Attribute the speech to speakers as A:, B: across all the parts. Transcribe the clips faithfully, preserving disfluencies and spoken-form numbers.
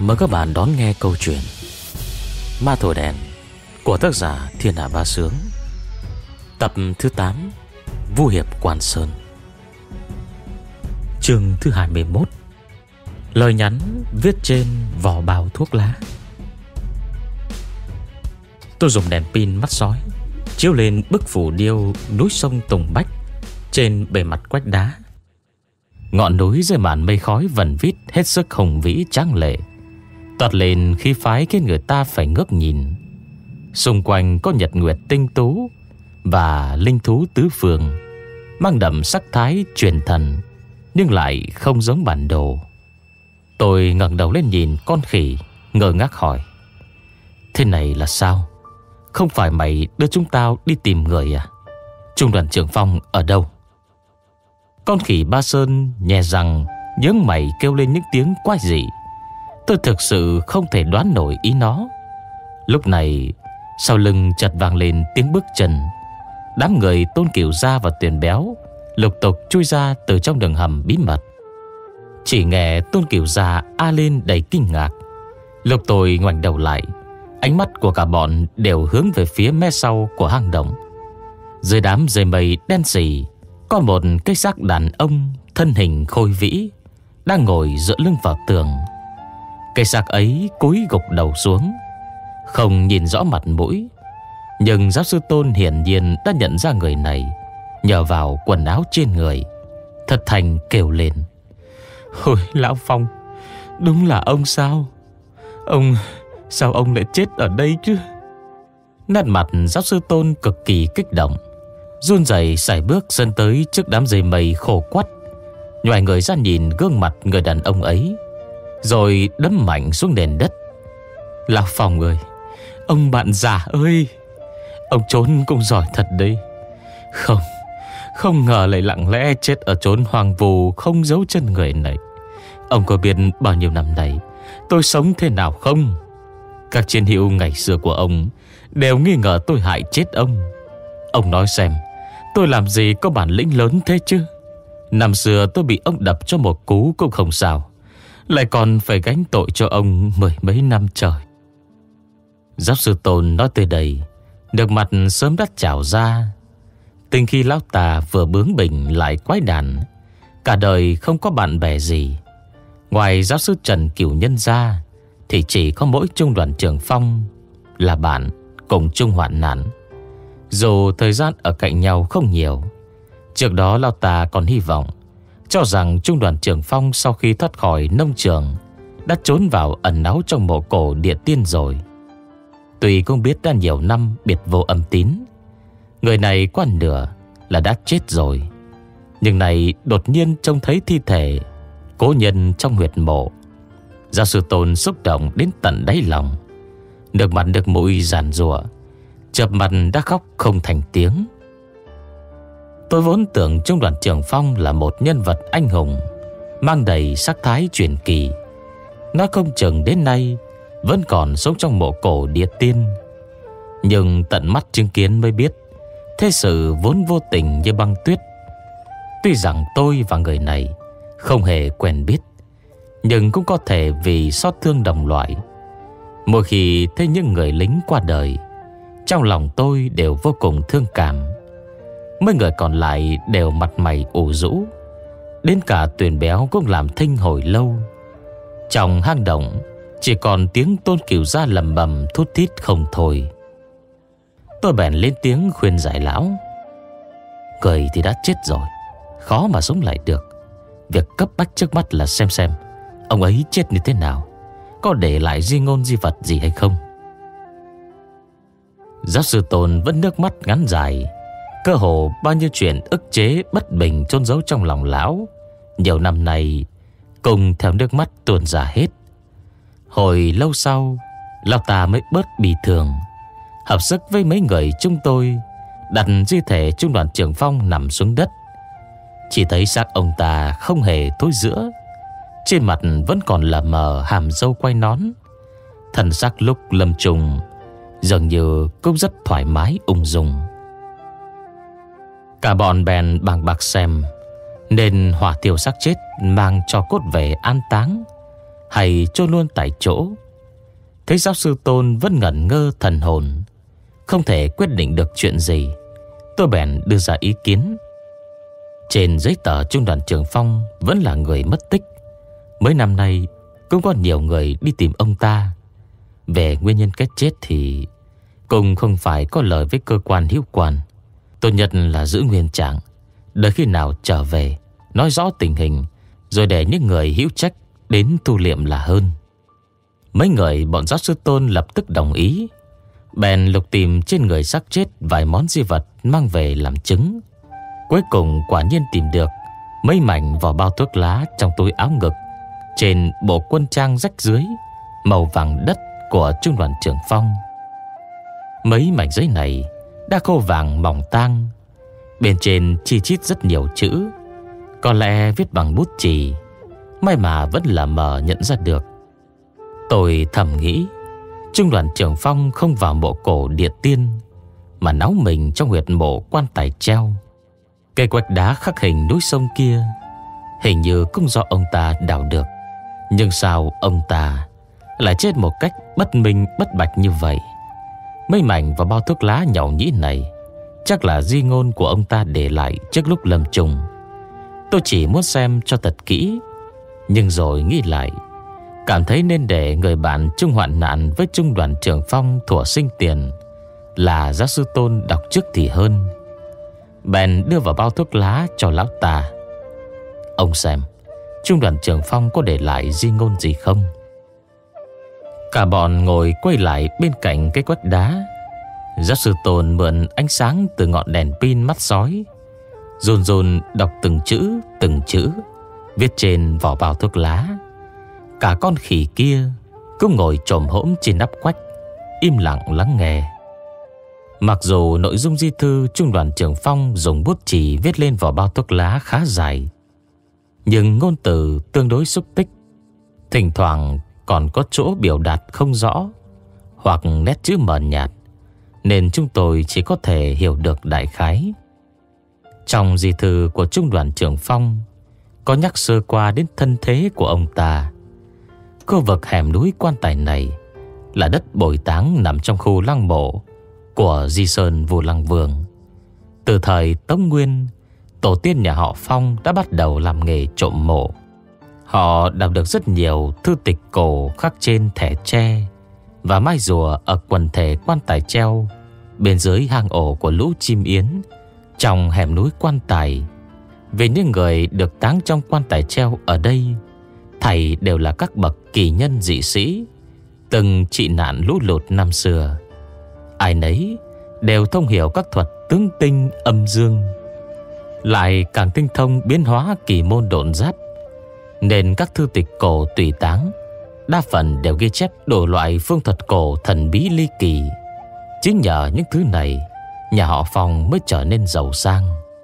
A: Mời các bạn đón nghe câu chuyện Ma Thổi Đèn của tác giả Thiên Hạ Bá Sướng, tập thứ tám, Vu Hiệp Quan Sơn. Chương thứ hai mươi mốt. Lời nhắn viết trên vỏ bao thuốc lá. Tôi dùng đèn pin mắt sói chiếu lên bức phù điêu núi sông Tùng Bách trên bề mặt quách đá. Ngọn núi dưới màn mây khói vần vít hết sức hùng vĩ tráng lệ, toát lên khí phái khiến người ta phải ngước nhìn. Xung quanh có nhật nguyệt tinh tú và linh thú tứ phương, mang đậm sắc thái truyền thần nhưng lại không giống bản đồ. Tôi ngẩng đầu lên nhìn con khỉ, ngơ ngác hỏi: thế này là sao? Không phải mày đưa chúng tao đi tìm người à? Trung đoàn trưởng Phong ở đâu? Con khỉ Ba Sơn nhè răng nhướng mày kêu lên những tiếng quái dị. Tôi thực sự không thể đoán nổi ý nó. Lúc này sau lưng chợt vang lên tiếng bước chân. Đám người Tôn Cửu Gia và Tuyền Béo lục tục chui ra từ trong đường hầm bí mật. Chỉ nghe Tôn Cửu Gia a lên đầy kinh ngạc. Lúc tôi ngoảnh đầu lại, ánh mắt của cả bọn đều hướng về phía mé sau của hang động. Dưới đám dây mây đen sì có một cái xác đàn ông thân hình khôi vĩ đang ngồi dựa lưng vào tường. Cái xác ấy cúi gục đầu xuống, không nhìn rõ mặt mũi, nhưng giáo sư Tôn hiển nhiên đã nhận ra người này nhờ vào quần áo trên người. Thật thành kêu lên: ôi Lão Phong, đúng là ông sao? Ông, sao ông lại chết ở đây chứ? Nét mặt giáo sư Tôn cực kỳ kích động, run rẩy sải bước dẫn tới trước đám dây mây khô quắt, nhoài người ra nhìn gương mặt người đàn ông ấy, rồi đấm mạnh xuống nền đất. Lão Phong ơi, ông bạn già ơi, ông trốn cũng giỏi thật đấy. Không, không ngờ lại lặng lẽ chết ở chốn hoang vu không dấu chân người này. Ông có biết bao nhiêu năm nay tôi sống thế nào không? Các chiến hữu ngày xưa của ông đều nghi ngờ tôi hại chết ông. Ông nói xem, tôi làm gì có bản lĩnh lớn thế chứ? Năm xưa tôi bị ông đập cho một cú cũng không sao, lại còn phải gánh tội cho ông mười mấy năm trời. Giáo sư Tôn nói tới đây, nước mặt sớm đã trào ra. Từ khi lão ta vừa bướng bỉnh lại quái đản, cả đời không có bạn bè gì, ngoài giáo sư Trần Cửu Nhân ra thì chỉ có mỗi Trung đoàn trưởng Phong là bạn cùng chung hoạn nạn. Dù thời gian ở cạnh nhau không nhiều, trước đó lão ta còn hy vọng, cho rằng Trung đoàn trưởng Phong sau khi thoát khỏi nông trường đã trốn vào ẩn náu trong mộ cổ địa tiên rồi. Tuy không biết đã nhiều năm biệt vô âm tín, người này qua nửa là đã chết rồi, nhưng này đột nhiên trông thấy thi thể cố nhân trong huyệt mộ. Giáo sư Tôn xúc động đến tận đáy lòng, nước mặt nước mũi giàn giụa, chợp mặt đã khóc không thành tiếng. Tôi vốn tưởng Trung đoàn trưởng Phong là một nhân vật anh hùng, mang đầy sắc thái truyền kỳ. Nó không chừng đến nay vẫn còn sống trong mộ cổ địa tiên. Nhưng tận mắt chứng kiến mới biết, thế sự vốn vô tình như băng tuyết. Tuy rằng tôi và người này không hề quen biết, nhưng cũng có thể vì xót thương đồng loại. Mỗi khi thấy những người lính qua đời, trong lòng tôi đều vô cùng thương cảm. Mấy người còn lại đều mặt mày ủ rũ, đến cả Tuyền Béo cũng làm thinh hồi lâu. Trong hang động chỉ còn tiếng Tôn Cửu Gia lầm bầm thút thít không thôi. Tôi bèn lên tiếng khuyên giải lão: người thì đã chết rồi, khó mà sống lại được. Việc cấp bách trước mắt là xem xem ông ấy chết như thế nào, có để lại di ngôn di vật gì hay không. Giáo sư Tôn vẫn nước mắt ngắn dài. Cơ hồ bao nhiêu chuyện ức chế bất bình chôn giấu trong lòng lão nhiều năm nay cùng theo nước mắt tuôn ra hết. Hồi lâu sau, lão ta mới bớt bị thường, hợp sức với mấy người chúng tôi đặt di thể Trung đoàn trưởng Phong nằm xuống đất. Chỉ thấy xác ông ta không hề thối rữa, trên mặt vẫn còn lờ mờ hàm râu quai nón. Thần sắc lúc lâm trùng dường như cũng rất thoải mái ung dung. Cả bọn bèn bàn bạc xem nên hỏa thiêu xác chết mang cho cốt về an táng, hay chôn luôn tại chỗ. Thấy giáo sư Tôn vẫn ngẩn ngơ thần hồn, không thể quyết định được chuyện gì, tôi bèn đưa ra ý kiến. Trên giấy tờ Trung đoàn Trường Phong vẫn là người mất tích. Mấy năm nay cũng có nhiều người đi tìm ông ta. Về nguyên nhân cái chết thì cũng không phải có lời với cơ quan hữu quan. Tốt nhất là giữ nguyên trạng, đợi khi nào trở về nói rõ tình hình, rồi để những người hữu trách đến thu liệm là hơn. Mấy người bọn giáo sư Tôn lập tức đồng ý. Bèn lục tìm trên người xác chết vài món di vật mang về làm chứng. Cuối cùng quả nhiên tìm được mấy mảnh vỏ bao thuốc lá trong túi áo ngực, trên bộ quân trang rách dưới màu vàng đất của Trung đoàn Trường Phong. Mấy mảnh giấy này đã khô vàng mỏng tang, bên trên chi chít rất nhiều chữ, có lẽ viết bằng bút chì, may mà vẫn là mờ nhận ra được. Tôi thầm nghĩ, Trung đoàn Trường Phong không vào mộ cổ Địa Tiên, mà náu mình trong huyệt mộ quan tài treo. Cây quạch đá khắc hình núi sông kia hình như cũng do ông ta đào được. Nhưng sao ông ta lại chết một cách bất minh bất bạch như vậy? Mấy mảnh và bao thuốc lá nhàu nhĩ này chắc là di ngôn của ông ta để lại trước lúc lâm chung. Tôi chỉ muốn xem cho thật kỹ, nhưng rồi nghĩ lại, cảm thấy nên để người bạn chung hoạn nạn với Trung đoàn Trường Phong thuở sinh tiền là giáo sư Tôn đọc trước thì hơn. Bèn đưa vào bao thuốc lá cho lão ta. Ông xem, Trung đoàn Trường Phong có để lại di ngôn gì không? Cả bọn ngồi quay lại bên cạnh cái quách đá. Giáo sư Tôn mượn ánh sáng từ ngọn đèn pin mắt sói, run run đọc từng chữ từng chữ viết trên vỏ bao thuốc lá. Cả con khỉ kia cũng ngồi chồm hổm trên nắp quách, im lặng lắng nghe. Mặc dù nội dung di thư Trung đoàn Trường Phong dùng bút chì viết lên vỏ bao thuốc lá khá dài, nhưng ngôn từ tương đối xúc tích, thỉnh thoảng còn có chỗ biểu đạt không rõ hoặc nét chữ mờ nhạt, nên chúng tôi chỉ có thể hiểu được đại khái. Trong di thư của Trung đoàn Trường Phong có nhắc sơ qua đến thân thế của ông ta. Khu vực hẻm núi quan tài này là đất bồi táng nằm trong khu lăng mộ của Di Sơn Vũ Lăng Vương. Từ thời Tống Nguyên, tổ tiên nhà họ Phong đã bắt đầu làm nghề trộm mộ. Họ đọc được rất nhiều thư tịch cổ khắc trên thẻ tre và mai rùa ở quần thể quan tài treo bên dưới hang ổ của lũ chim yến trong hẻm núi quan tài. Về những người được táng trong quan tài treo ở đây, thảy đều là các bậc kỳ nhân dị sĩ từng trị nạn lũ lụt năm xưa. Ai nấy đều thông hiểu các thuật tướng tinh âm dương, lại càng tinh thông biến hóa kỳ môn độn giáp, nên các thư tịch cổ tùy táng đa phần đều ghi chép đủ loại phương thuật cổ thần bí ly kỳ. Chính nhờ những thứ này, nhà họ Phong mới trở nên giàu sang.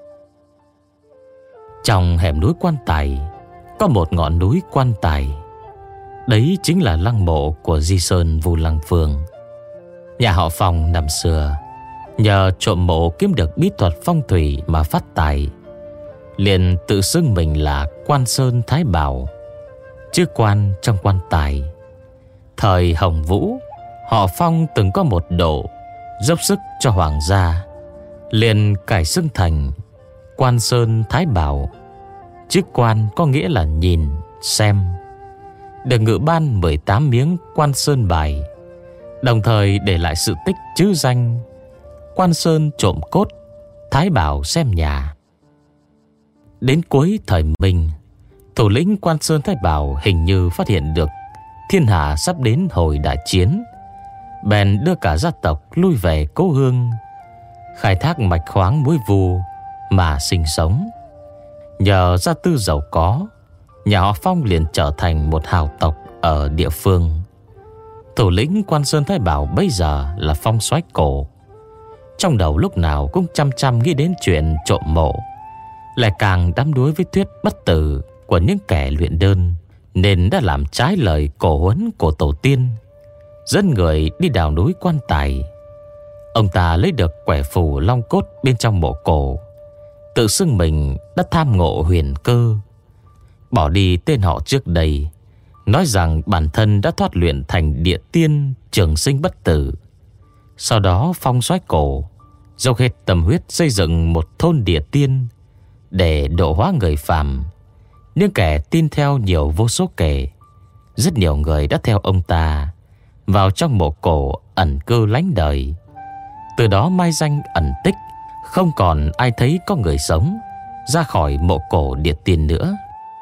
A: Trong hẻm núi quan tài có một ngọn núi quan tài, đấy chính là lăng mộ của Di Sơn Vũ Lăng Vương. Nhà họ Phong năm xưa nhờ trộm mộ kiếm được bí thuật phong thủy mà phát tài, liền tự xưng mình là Quan Sơn Thái Bảo, chữ quan trong quan tài. Thời Hồng Vũ, họ Phong từng có một độ dốc sức cho hoàng gia, liền cải xưng thành Quan Sơn Thái Bảo. Chữ quan có nghĩa là nhìn, xem. Được ngự ban mười tám miếng Quan Sơn bài, đồng thời để lại sự tích chữ danh Quan Sơn trộm cốt, Thái Bảo xem nhà. Đến cuối thời Minh, thủ lĩnh Quan Sơn Thái Bảo hình như phát hiện được thiên hạ sắp đến hồi đại chiến, bèn đưa cả gia tộc lui về cố hương, khai thác mạch khoáng muối vu mà sinh sống. Nhờ gia tư giàu có, nhà họ Phong liền trở thành một hào tộc ở địa phương. Thủ lĩnh Quan Sơn Thái Bảo bây giờ là Phong Soái Cổ, trong đầu lúc nào cũng chăm chăm nghĩ đến chuyện trộm mộ, lại càng đắm đuối với thuyết bất tử của những kẻ luyện đơn, nên đã làm trái lời cổ huấn của tổ tiên, dẫn người đi đào núi quan tài. Ông ta lấy được quẻ phù long cốt bên trong mộ cổ, tự xưng mình đã tham ngộ huyền cơ, bỏ đi tên họ trước đây nói rằng bản thân đã thoát luyện thành địa tiên trường sinh bất tử. Sau đó Phong Soái Cổ dốc hết tâm huyết xây dựng một thôn địa tiên để độ hóa người phàm. Nhưng kẻ tin theo nhiều vô số kể. Rất nhiều người đã theo ông ta vào trong mộ cổ ẩn cư lánh đời. Từ đó mai danh ẩn tích, không còn ai thấy có người sống ra khỏi mộ cổ địa tiên nữa.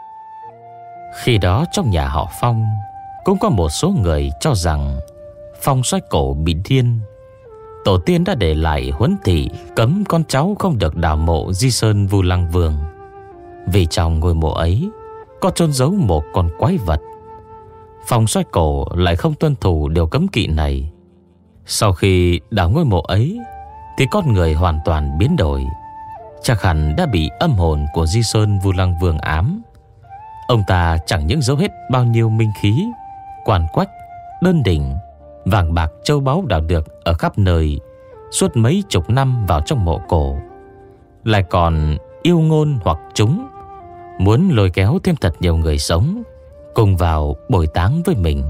A: Khi đó trong nhà họ Phong cũng có một số người cho rằng Phong Soái Cổ bị điên. Tổ tiên đã để lại huấn thị cấm con cháu không được đào mộ Di Sơn Vu Lăng Vương, vì trong ngôi mộ ấy có chôn giấu một con quái vật. Phong Soái Cổ lại không tuân thủ điều cấm kỵ này. Sau khi đào ngôi mộ ấy thì con người hoàn toàn biến đổi. Chắc hẳn đã bị âm hồn của Di Sơn Vu Lăng Vương ám. Ông ta chẳng những giấu hết bao nhiêu minh khí, quan quách, đơn đỉnh, vàng bạc châu báu đào được ở khắp nơi suốt mấy chục năm vào trong mộ cổ, lại còn yêu ngôn hoặc chúng, muốn lôi kéo thêm thật nhiều người sống cùng vào bồi táng với mình.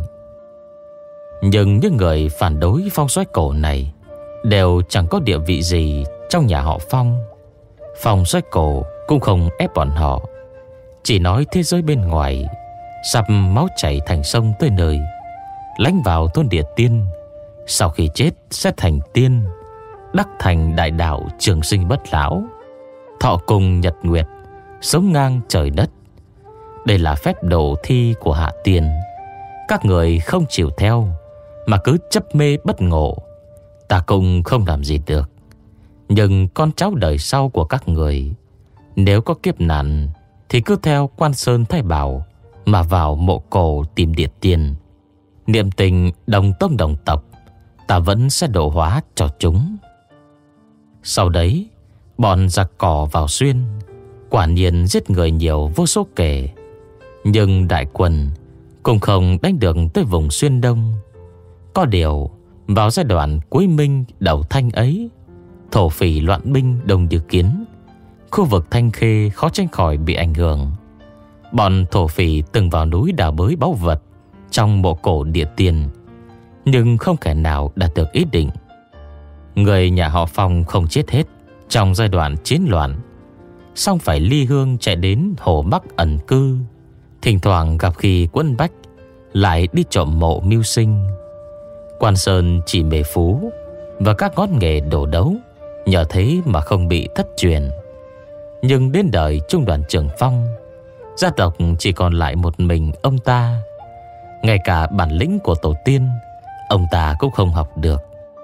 A: Nhưng những người phản đối Phong Soái Cổ này đều chẳng có địa vị gì trong nhà họ Phong. Phong Soái Cổ cũng không ép bọn họ, chỉ nói thế giới bên ngoài sắp máu chảy thành sông tới nơi, lánh vào thôn địa tiên, sau khi chết sẽ thành tiên, đắc thành đại đạo trường sinh bất lão, thọ cùng nhật nguyệt, sống ngang trời đất. Đây là phép độ thi của hạ tiên. Các người không chịu theo mà cứ chấp mê bất ngộ, ta cũng không làm gì được. Nhưng con cháu đời sau của các người, nếu có kiếp nạn thì cứ theo Quan Sơn Thái Bảo mà vào mộ cổ tìm địa tiên. Niệm tình đồng tông đồng tộc, ta vẫn sẽ độ hóa cho chúng. Sau đấy, bọn giặc cỏ vào xuyên, quả nhiên giết người nhiều vô số kể. Nhưng đại quân cũng không đánh được tới vùng xuyên đông. Có điều, vào giai đoạn cuối Minh đầu Thanh ấy, thổ phỉ loạn binh đông như kiến, khu vực Thanh Khê khó tránh khỏi bị ảnh hưởng. Bọn thổ phỉ từng vào núi đào bới báu vật trong mộ cổ địa tiên, nhưng không kẻ nào đạt được ý định. Người nhà họ Phong không chết hết trong giai đoạn chiến loạn, song phải ly hương chạy đến Hồ Bắc ẩn cư. Thỉnh thoảng gặp khi quân bách lại đi trộm mộ mưu sinh. Quan Sơn chỉ mê phú và các ngón nghề đổ đấu, nhờ thế mà không bị thất truyền. Nhưng đến đời Trung đoàn Trường Phong, gia tộc chỉ còn lại một mình ông ta. Ngay cả bản lĩnh của tổ tiên ông ta cũng không học được.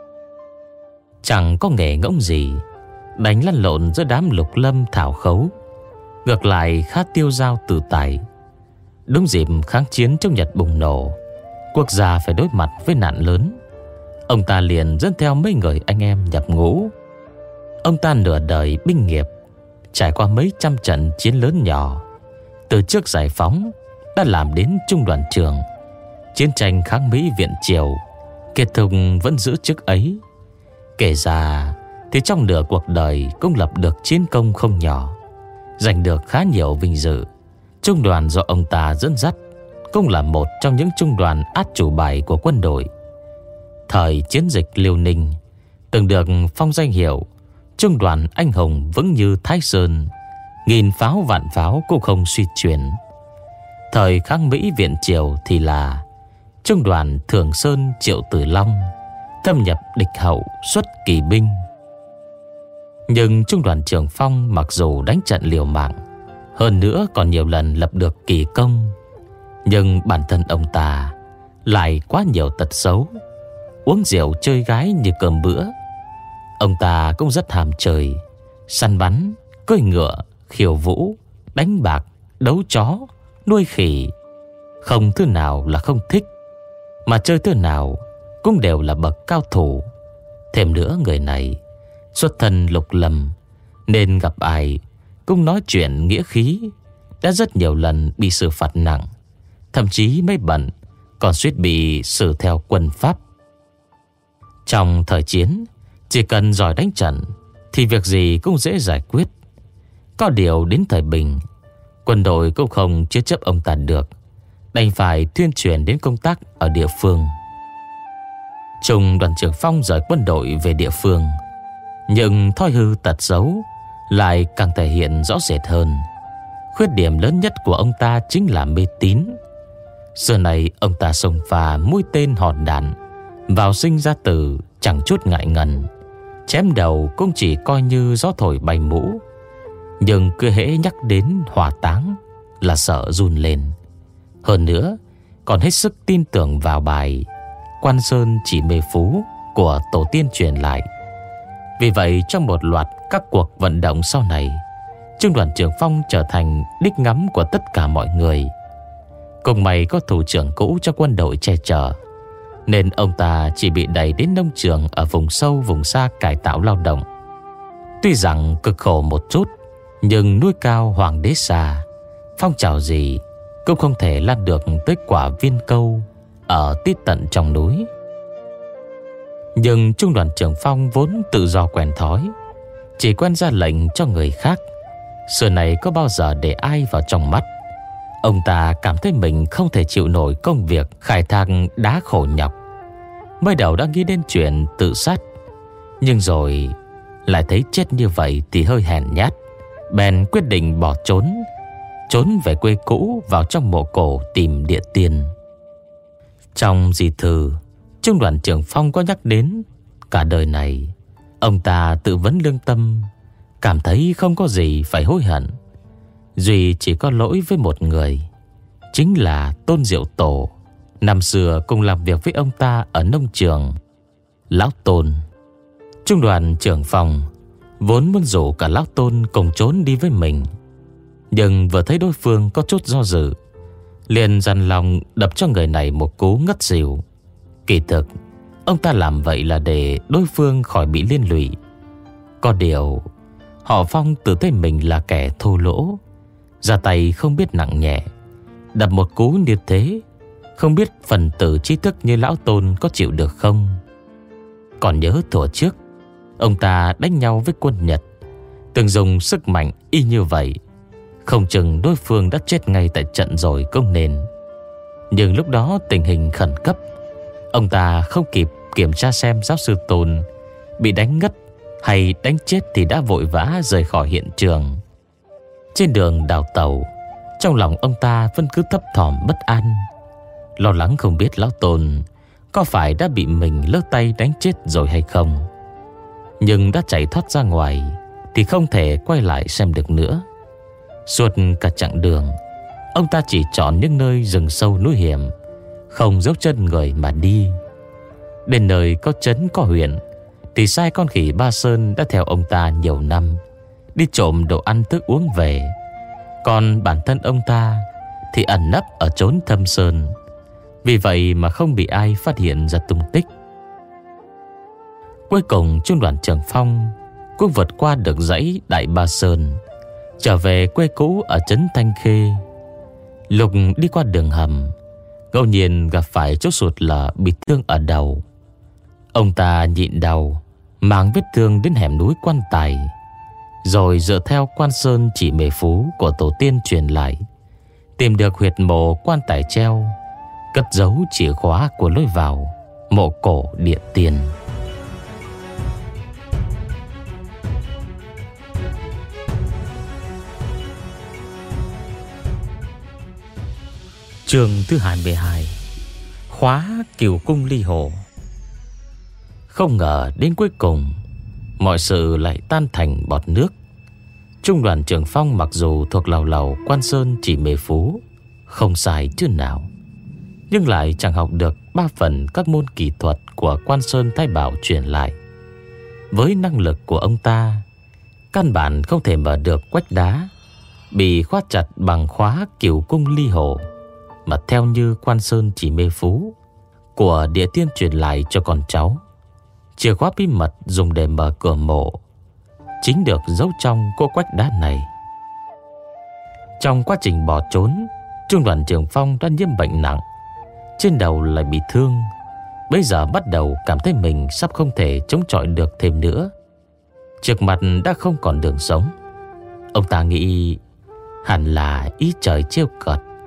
A: Chẳng có nghề ngỗng gì, đánh lăn lộn giữa đám lục lâm thảo khấu, ngược lại khá tiêu dao tự tại. Đúng dịp kháng chiến chống Nhật bùng nổ, quốc gia phải đối mặt với nạn lớn, ông ta liền dẫn theo mấy người anh em nhập ngũ. Ông ta nửa đời binh nghiệp, trải qua mấy trăm trận chiến lớn nhỏ. Từ trước giải phóng đã làm đến trung đoàn trưởng, chiến tranh kháng Mỹ viện Triều kết thúc vẫn giữ chức ấy. Kể ra thì trong nửa cuộc đời cũng lập được chiến công không nhỏ, giành được khá nhiều vinh dự. Trung đoàn do ông ta dẫn dắt cũng là một trong những trung đoàn át chủ bài của quân đội. Thời chiến dịch Liêu Ninh từng được phong danh hiệu trung đoàn anh hùng vững như Thái Sơn, nghìn pháo vạn pháo cũng không suy chuyển. Thời kháng Mỹ viện Triều thì là trung đoàn Thường Sơn Triệu Tử Long, thâm nhập địch hậu xuất kỳ binh. Nhưng trung đoàn Trường Phong mặc dù đánh trận liều mạng, hơn nữa còn nhiều lần lập được kỳ công, nhưng bản thân ông ta lại quá nhiều tật xấu, uống rượu chơi gái như cơm bữa. Ông ta cũng rất ham chơi, săn bắn, cưỡi ngựa, khiêu vũ, đánh bạc, đấu chó, nuôi khỉ. Không thứ nào là không thích, mà chơi thứ nào cũng đều là bậc cao thủ. Thêm nữa, người này xuất thân lục lâm, nên gặp ai cũng nói chuyện nghĩa khí, đã rất nhiều lần bị xử phạt nặng, thậm chí mấy bận còn suýt bị xử theo quân pháp. Trong thời chiến, chỉ cần giỏi đánh trận thì việc gì cũng dễ giải quyết. Có điều đến thời bình, quân đội cũng không chế chấp ông ta được, đành phải tuyên truyền đến công tác ở địa phương. Trung đoàn trưởng Phong rời quân đội về địa phương, nhưng thói hư tật xấu lại càng thể hiện rõ rệt hơn. Khuyết điểm lớn nhất của ông ta chính là mê tín. Xưa này ông ta xông pha mũi tên hòn đạn vào sinh ra tử chẳng chút ngại ngần, chém đầu cũng chỉ coi như gió thổi bay mũ. Nhưng cứ hễ nhắc đến hỏa táng là sợ run lên. Hơn nữa còn hết sức tin tưởng vào bài Quan Sơn chỉ mê phú của tổ tiên truyền lại. Vì vậy trong một loạt các cuộc vận động sau này, Trung đoàn trưởng Phong trở thành đích ngắm của tất cả mọi người. Cùng may có thủ trưởng cũ cho quân đội che chở, nên ông ta chỉ bị đẩy đến nông trường ở vùng sâu vùng xa cải tạo lao động. Tuy rằng cực khổ một chút, nhưng núi cao hoàng đế xa, phong trào gì cũng không thể lan được tới quả Viên Câu ở tít tận trong núi. Nhưng Trung đoàn trưởng Phong vốn tự do quen thói, chỉ quen ra lệnh cho người khác, xưa này có bao giờ để ai vào trong mắt. Ông ta cảm thấy mình không thể chịu nổi công việc khai thác đá khổ nhọc. Mới đầu đã nghĩ đến chuyện tự sát, nhưng rồi lại thấy chết như vậy thì hơi hèn nhát, bèn quyết định bỏ trốn, trốn về quê cũ vào trong mộ cổ tìm địa tiên. Trong di thư, Trung đoàn trưởng Phong có nhắc đến cả đời này ông ta tự vấn lương tâm, cảm thấy không có gì phải hối hận, duy chỉ có lỗi với một người, chính là Tôn Diệu Tổ, năm xưa cùng làm việc với ông ta ở nông trường. Lão Tôn. Trung đoàn trưởng Phong vốn muốn rủ cả Lão Tôn cùng trốn đi với mình, nhưng vừa thấy đối phương có chút do dự, liền dằn lòng đập cho người này một cú ngất xỉu. Kỳ thực ông ta làm vậy là để đối phương khỏi bị liên lụy. Có điều họ Phong tự thấy mình là kẻ thô lỗ, ra tay không biết nặng nhẹ, đập một cú như thế, không biết phần tử trí thức như Lão Tôn có chịu được không. Còn nhớ thuở trước ông ta đánh nhau với quân Nhật, từng dùng sức mạnh y như vậy, không chừng đối phương đã chết ngay tại trận rồi cũng nên. Nhưng lúc đó tình hình khẩn cấp, ông ta không kịp kiểm tra xem giáo sư Tôn bị đánh ngất hay đánh chết thì đã vội vã rời khỏi hiện trường. Trên đường đào tàu, trong lòng ông ta vẫn cứ thấp thỏm bất an, lo lắng không biết Lão Tôn có phải đã bị mình lỡ tay đánh chết rồi hay không. Nhưng đã chạy thoát ra ngoài thì không thể quay lại xem được nữa. Suốt cả chặng đường, ông ta chỉ chọn những nơi rừng sâu núi hiểm, không dấu chân người mà đi. Đến nơi có trấn có huyện thì sai con khỉ Ba Sơn đã theo ông ta nhiều năm, đi trộm đồ ăn thức uống về. Còn bản thân ông ta thì ẩn nấp ở chốn thâm sơn, vì vậy mà không bị ai phát hiện ra tung tích. Cuối cùng Trung đoàn trưởng Phong cũng vượt qua được dãy Đại Ba Sơn, trở về quê cũ ở trấn Thanh Khê. Lúc đi qua đường hầm, ngẫu nhiên gặp phải chỗ sụt lở bị thương ở đầu. Ông ta nhịn đau mang vết thương đến hẻm núi Quan Tài, rồi dựa theo Quan Sơn chỉ mê phú của tổ tiên truyền lại, tìm được huyệt mộ Quan Tài treo, cất giấu chìa khóa của lối vào mộ cổ địa tiên. Chương thứ hai mươi hai: Khóa Cửu Cung Ly Hồ. Không ngờ đến cuối cùng mọi sự lại tan thành bọt nước. Trung đoàn trưởng Phong mặc dù thuộc lầu lầu Quan Sơn chỉ mê phú, không sai chứ nào, nhưng lại chẳng học được ba phần các môn kỹ thuật của Quan Sơn Thái Bảo truyền lại. Với năng lực của ông ta, căn bản không thể mở được quách đá bị khóa chặt bằng khóa Cửu Cung Ly Hồ, mà theo như Quan Sơn chỉ mê phú của địa tiên truyền lại cho con cháu, chìa khóa bí mật dùng để mở cửa mộ chính được giấu trong cô quách đá này. Trong quá trình bỏ trốn, Trung đoàn trưởng Phong đã nhiễm bệnh nặng, trên đầu lại bị thương. Bây giờ bắt đầu cảm thấy mình sắp không thể chống chọi được thêm nữa. Trước mặt đã không còn đường sống. Ông ta nghĩ hẳn là ý trời trêu cợt,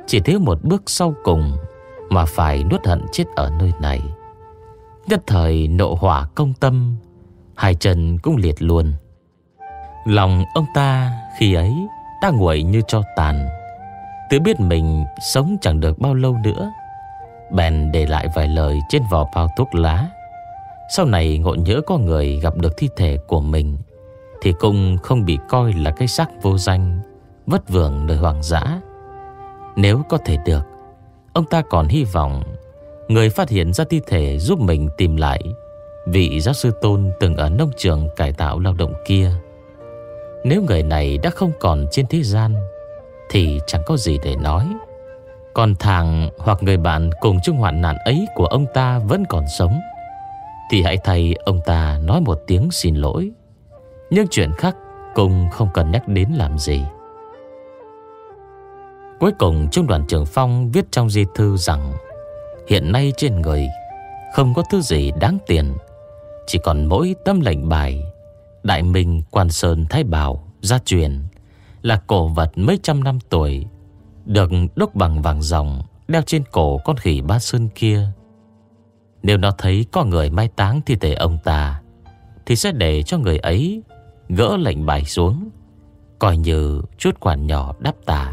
A: chỉ thiếu một bước sau cùng mà phải nuốt hận chết ở nơi này. Nhất thời nộ hỏa công tâm, hai chân cũng liệt luôn. Lòng ông ta khi ấy đã nguội như tro tàn, tự biết mình sống chẳng được bao lâu nữa, bèn để lại vài lời trên vỏ bao thuốc lá. Sau này ngộ nhỡ có người gặp được thi thể của mình thì cũng không bị coi là cái xác vô danh vất vưởng nơi hoang dã. Nếu có thể được, ông ta còn hy vọng người phát hiện ra thi thể giúp mình tìm lại vị giáo sư Tôn từng ở nông trường cải tạo lao động kia. Nếu người này đã không còn trên thế gian thì chẳng có gì để nói. Còn thằng hoặc người bạn cùng chung hoạn nạn ấy của ông ta vẫn còn sống thì hãy thay ông ta nói một tiếng xin lỗi. Nhưng chuyện khác cũng không cần nhắc đến làm gì. Cuối cùng Trung đoàn trưởng Phong viết trong di thư rằng hiện nay trên người không có thứ gì đáng tiền, chỉ còn mỗi tấm lệnh bài Đại Minh Quan Sơn Thái Bảo gia truyền, là cổ vật mấy trăm năm tuổi, được đúc bằng vàng ròng, đeo trên cổ con khỉ Ba Sơn kia. Nếu nó thấy có người mai táng thi thể ông ta thì sẽ để cho người ấy gỡ lệnh bài xuống, coi như chút khoản nhỏ đáp tà.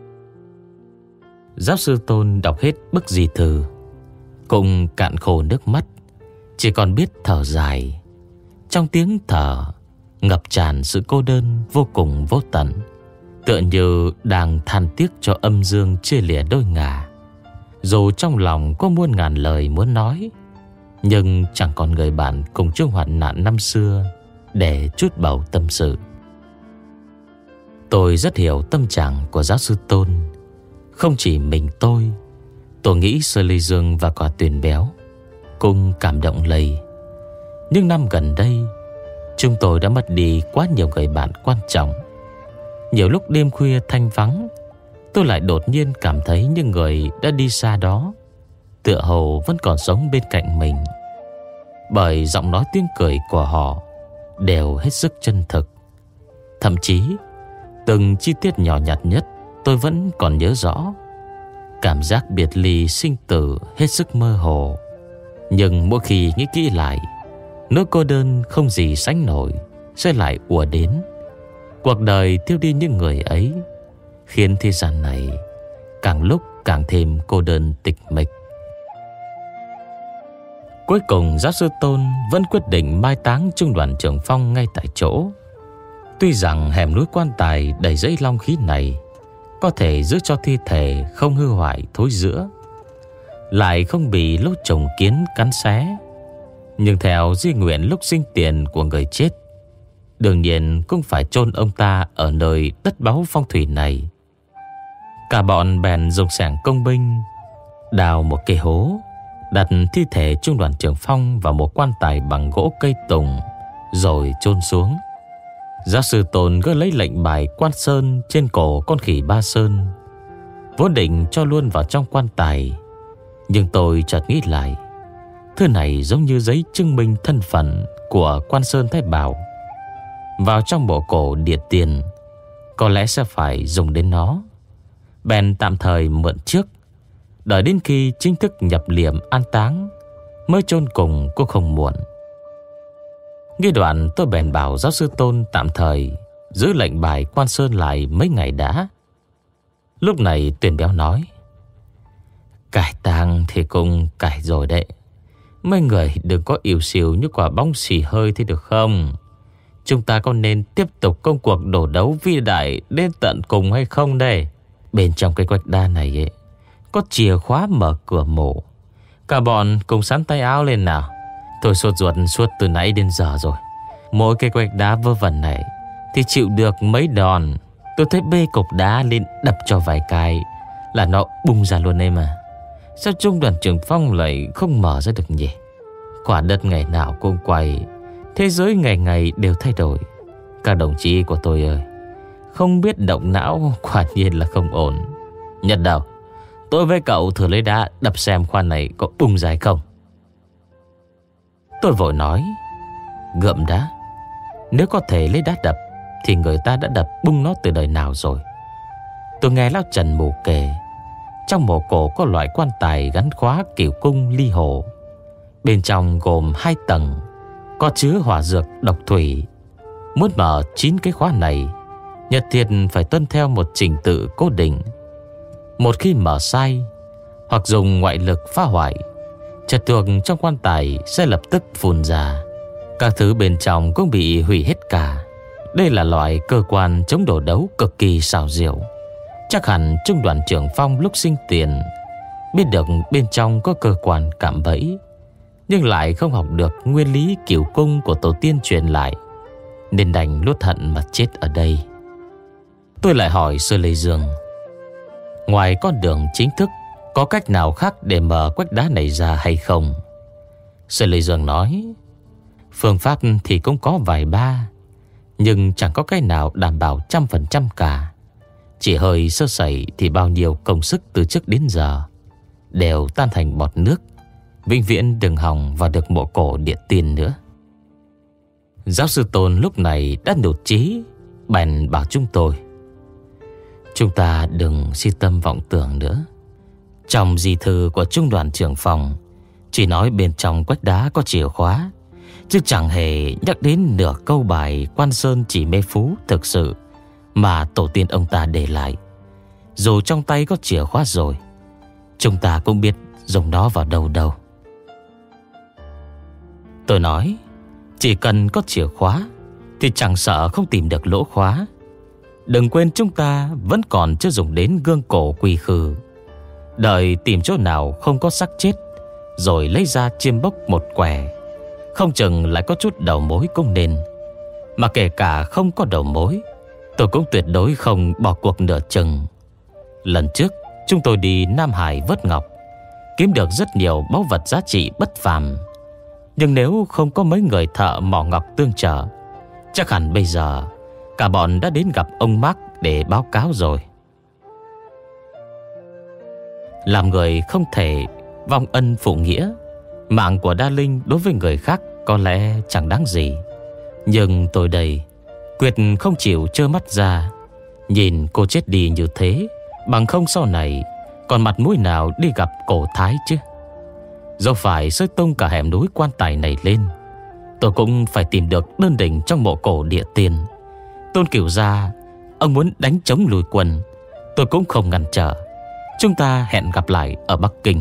A: Giáo sư Tôn đọc hết bức di thư cùng cạn khô nước mắt, chỉ còn biết thở dài. Trong tiếng thở ngập tràn sự cô đơn vô cùng vô tận, tựa như đang than tiếc cho âm dương chia lìa đôi ngả. Dù trong lòng có muôn ngàn lời muốn nói, nhưng chẳng còn người bạn cùng chung hoạn nạn năm xưa để chút bầu tâm sự. Tôi rất hiểu tâm trạng của giáo sư Tôn. Không chỉ mình tôi, tôi nghĩ Sơ Lê Dương và quả Tuyền Béo cùng cảm động lây. Nhưng năm gần đây, chúng tôi đã mất đi quá nhiều người bạn quan trọng. Nhiều lúc đêm khuya thanh vắng, tôi lại đột nhiên cảm thấy những người đã đi xa đó tựa hồ vẫn còn sống bên cạnh mình. Bởi giọng nói tiếng cười của họ đều hết sức chân thực. Thậm chí từng chi tiết nhỏ nhặt nhất tôi vẫn còn nhớ rõ. Cảm giác biệt ly sinh tử hết sức mơ hồ, nhưng mỗi khi nghĩ kỹ lại, nỗi cô đơn không gì sánh nổi sẽ lại ùa đến. Cuộc đời thiếu đi những người ấy khiến thế gian này càng lúc càng thêm cô đơn tịch mịch. Cuối cùng giáo sư Tôn vẫn quyết định mai táng Trung đoàn trưởng Phong ngay tại chỗ. Tuy rằng hẻm núi quan tài đầy rẫy long khí này có thể giữ cho thi thể không hư hoại thối rữa, lại không bị lỗ trồng kiến cắn xé, nhưng theo di nguyện lúc sinh tiền của người chết, đương nhiên cũng phải chôn ông ta ở nơi đất báu phong thủy này. Cả bọn bèn dùng xẻng công binh đào một cái hố, đặt thi thể Trung đoàn trưởng Phong vào một quan tài bằng gỗ cây tùng, rồi chôn xuống. Giáo sư Tôn gỡ lấy lệnh bài Quan Sơn trên cổ con khỉ Ba Sơn, vốn định cho luôn vào trong quan tài. Nhưng tôi chợt nghĩ lại, thứ này giống như giấy chứng minh thân phận của Quan Sơn Thái Bảo, vào trong bộ cổ địa tiền, có lẽ sẽ phải dùng đến nó. Bèn tạm thời mượn trước, đợi đến khi chính thức nhập liệm an táng mới chôn cùng cũng không muộn. Nghe đoạn tôi bèn bảo giáo sư Tôn tạm thời giữ lệnh bài Quan Sơn lại mấy ngày đã. Lúc này Tuyền Béo nói: cải tang thì cũng cải rồi đấy, mấy người đừng có ỉu xìu như quả bóng xì hơi thế được không? Chúng ta có nên tiếp tục công cuộc đổ đấu vĩ đại đến tận cùng hay không đây? Bên trong cái quách đa này ấy, có chìa khóa mở cửa mộ. Cả bọn cùng sắn tay áo lên nào. Tôi sốt ruột suốt từ nãy đến giờ rồi. Mỗi cái quách đá vơ vẩn này thì chịu được mấy đòn. Tôi thấy bê cục đá lên đập cho vài cái là nó bung ra luôn đấy mà. Sao Trung đoàn trưởng Phong lại không mở ra được nhỉ? Quả đất ngày nào cũng quay, thế giới ngày ngày đều thay đổi. Các đồng chí của tôi ơi, không biết động não quả nhiên là không ổn. Nhật đầu, tôi với cậu thử lấy đá đập xem khoan này có bung ra không. Tôi vội nói: gượm đá, nếu có thể lấy đá đập thì người ta đã đập bung nó từ đời nào rồi. Tôi nghe lão Trần mù kể, trong mộ cổ có loại quan tài gắn khóa kiểu cung ly hồ. Bên trong gồm hai tầng, có chứa hỏa dược độc thủy. Muốn mở chín cái khóa này, nhất thiết phải tuân theo một trình tự cố định. Một khi mở sai hoặc dùng ngoại lực phá hoại, chất thuộc trong quan tài sẽ lập tức phun ra. Các thứ bên trong cũng bị hủy hết cả. Đây là loại cơ quan chống đổ đấu cực kỳ xảo diệu. Chắc hẳn Trung đoàn trưởng Phong lúc sinh tiền biết được bên trong có cơ quan cạm bẫy, nhưng lại không học được nguyên lý cửu cung của tổ tiên truyền lại, nên đành nuốt hận mà chết ở đây. Tôi lại hỏi Sơ Lê Dương, ngoài con đường chính thức, có cách nào khác để mở quách đá này ra hay không? Sơ Lê Dương nói, phương pháp thì cũng có vài ba, nhưng chẳng có cái nào đảm bảo trăm phần trăm cả. Chỉ hơi sơ sẩy thì bao nhiêu công sức từ trước đến giờ đều tan thành bọt nước, vĩnh viễn đừng hòng vào được mộ cổ địa tiên nữa. Giáo sư Tôn lúc này đã nhụt chí, bèn bảo chúng tôi, chúng ta đừng si tâm vọng tưởng nữa. Trong di thư của Trung đoàn trưởng phòng chỉ nói bên trong quách đá có chìa khóa, chứ chẳng hề nhắc đến nửa câu bài Quan Sơn Chỉ Mê Phú thực sự mà tổ tiên ông ta để lại. Dù trong tay có chìa khóa rồi, chúng ta cũng biết dùng nó vào đâu đâu. Tôi nói, chỉ cần có chìa khóa thì chẳng sợ không tìm được lỗ khóa. Đừng quên chúng ta vẫn còn chưa dùng đến gương cổ quy khư. Đợi tìm chỗ nào không có xác chết, rồi lấy ra chiêm bốc một quẻ, không chừng lại có chút đầu mối cũng nên. Mà kể cả không có đầu mối, tôi cũng tuyệt đối không bỏ cuộc nửa chừng. Lần trước chúng tôi đi Nam Hải vớt ngọc, kiếm được rất nhiều báu vật giá trị bất phàm. Nhưng nếu không có mấy người thợ mỏ ngọc tương trợ, chắc hẳn bây giờ cả bọn đã đến gặp ông Mark để báo cáo rồi. Làm người không thể vong ân phụ nghĩa. Mạng của Đa Linh đối với người khác có lẽ chẳng đáng gì, nhưng tôi đây quyết không chịu trơ mắt ra nhìn cô chết đi như thế. Bằng không sau này còn mặt mũi nào đi gặp cổ thái chứ. Dẫu phải xới tung cả hẻm núi quan tài này lên, tôi cũng phải tìm được đơn đỉnh trong mộ cổ địa tiên. Tôn Cửu gia ông muốn đánh chống lùi quân, tôi cũng không ngăn trở. Chúng ta hẹn gặp lại ở Bắc Kinh.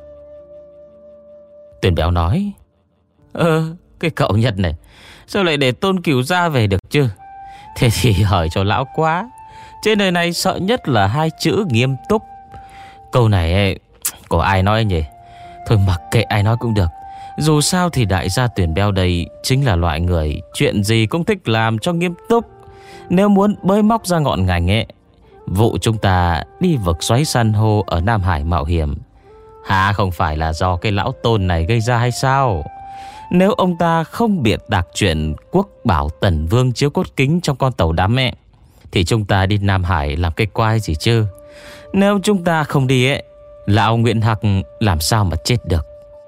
A: Tuyền Béo nói, Ơ cái cậu Nhật này, sao lại để Tôn Cửu gia về được chứ? Thế thì hỏi cho lão quá. Trên đời này sợ nhất là hai chữ nghiêm túc. Câu này ấy, của ai nói nhỉ? Thôi mặc kệ ai nói cũng được. Dù sao thì đại gia Tuyền Béo đây chính là loại người chuyện gì cũng thích làm cho nghiêm túc. Nếu muốn bơi móc ra ngọn ngành ấy, vụ chúng ta đi vực xoáy san hô ở Nam Hải mạo hiểm, hả không phải là do cái lão Tôn này gây ra hay sao? Nếu ông ta không biệt đặc chuyện quốc bảo Tần Vương chiếu cốt kính trong con tàu đắm ấy, thì chúng ta đi Nam Hải làm cái quái gì chứ? Nếu chúng ta không đi ấy, lão Nguyễn Hạc làm sao mà chết được?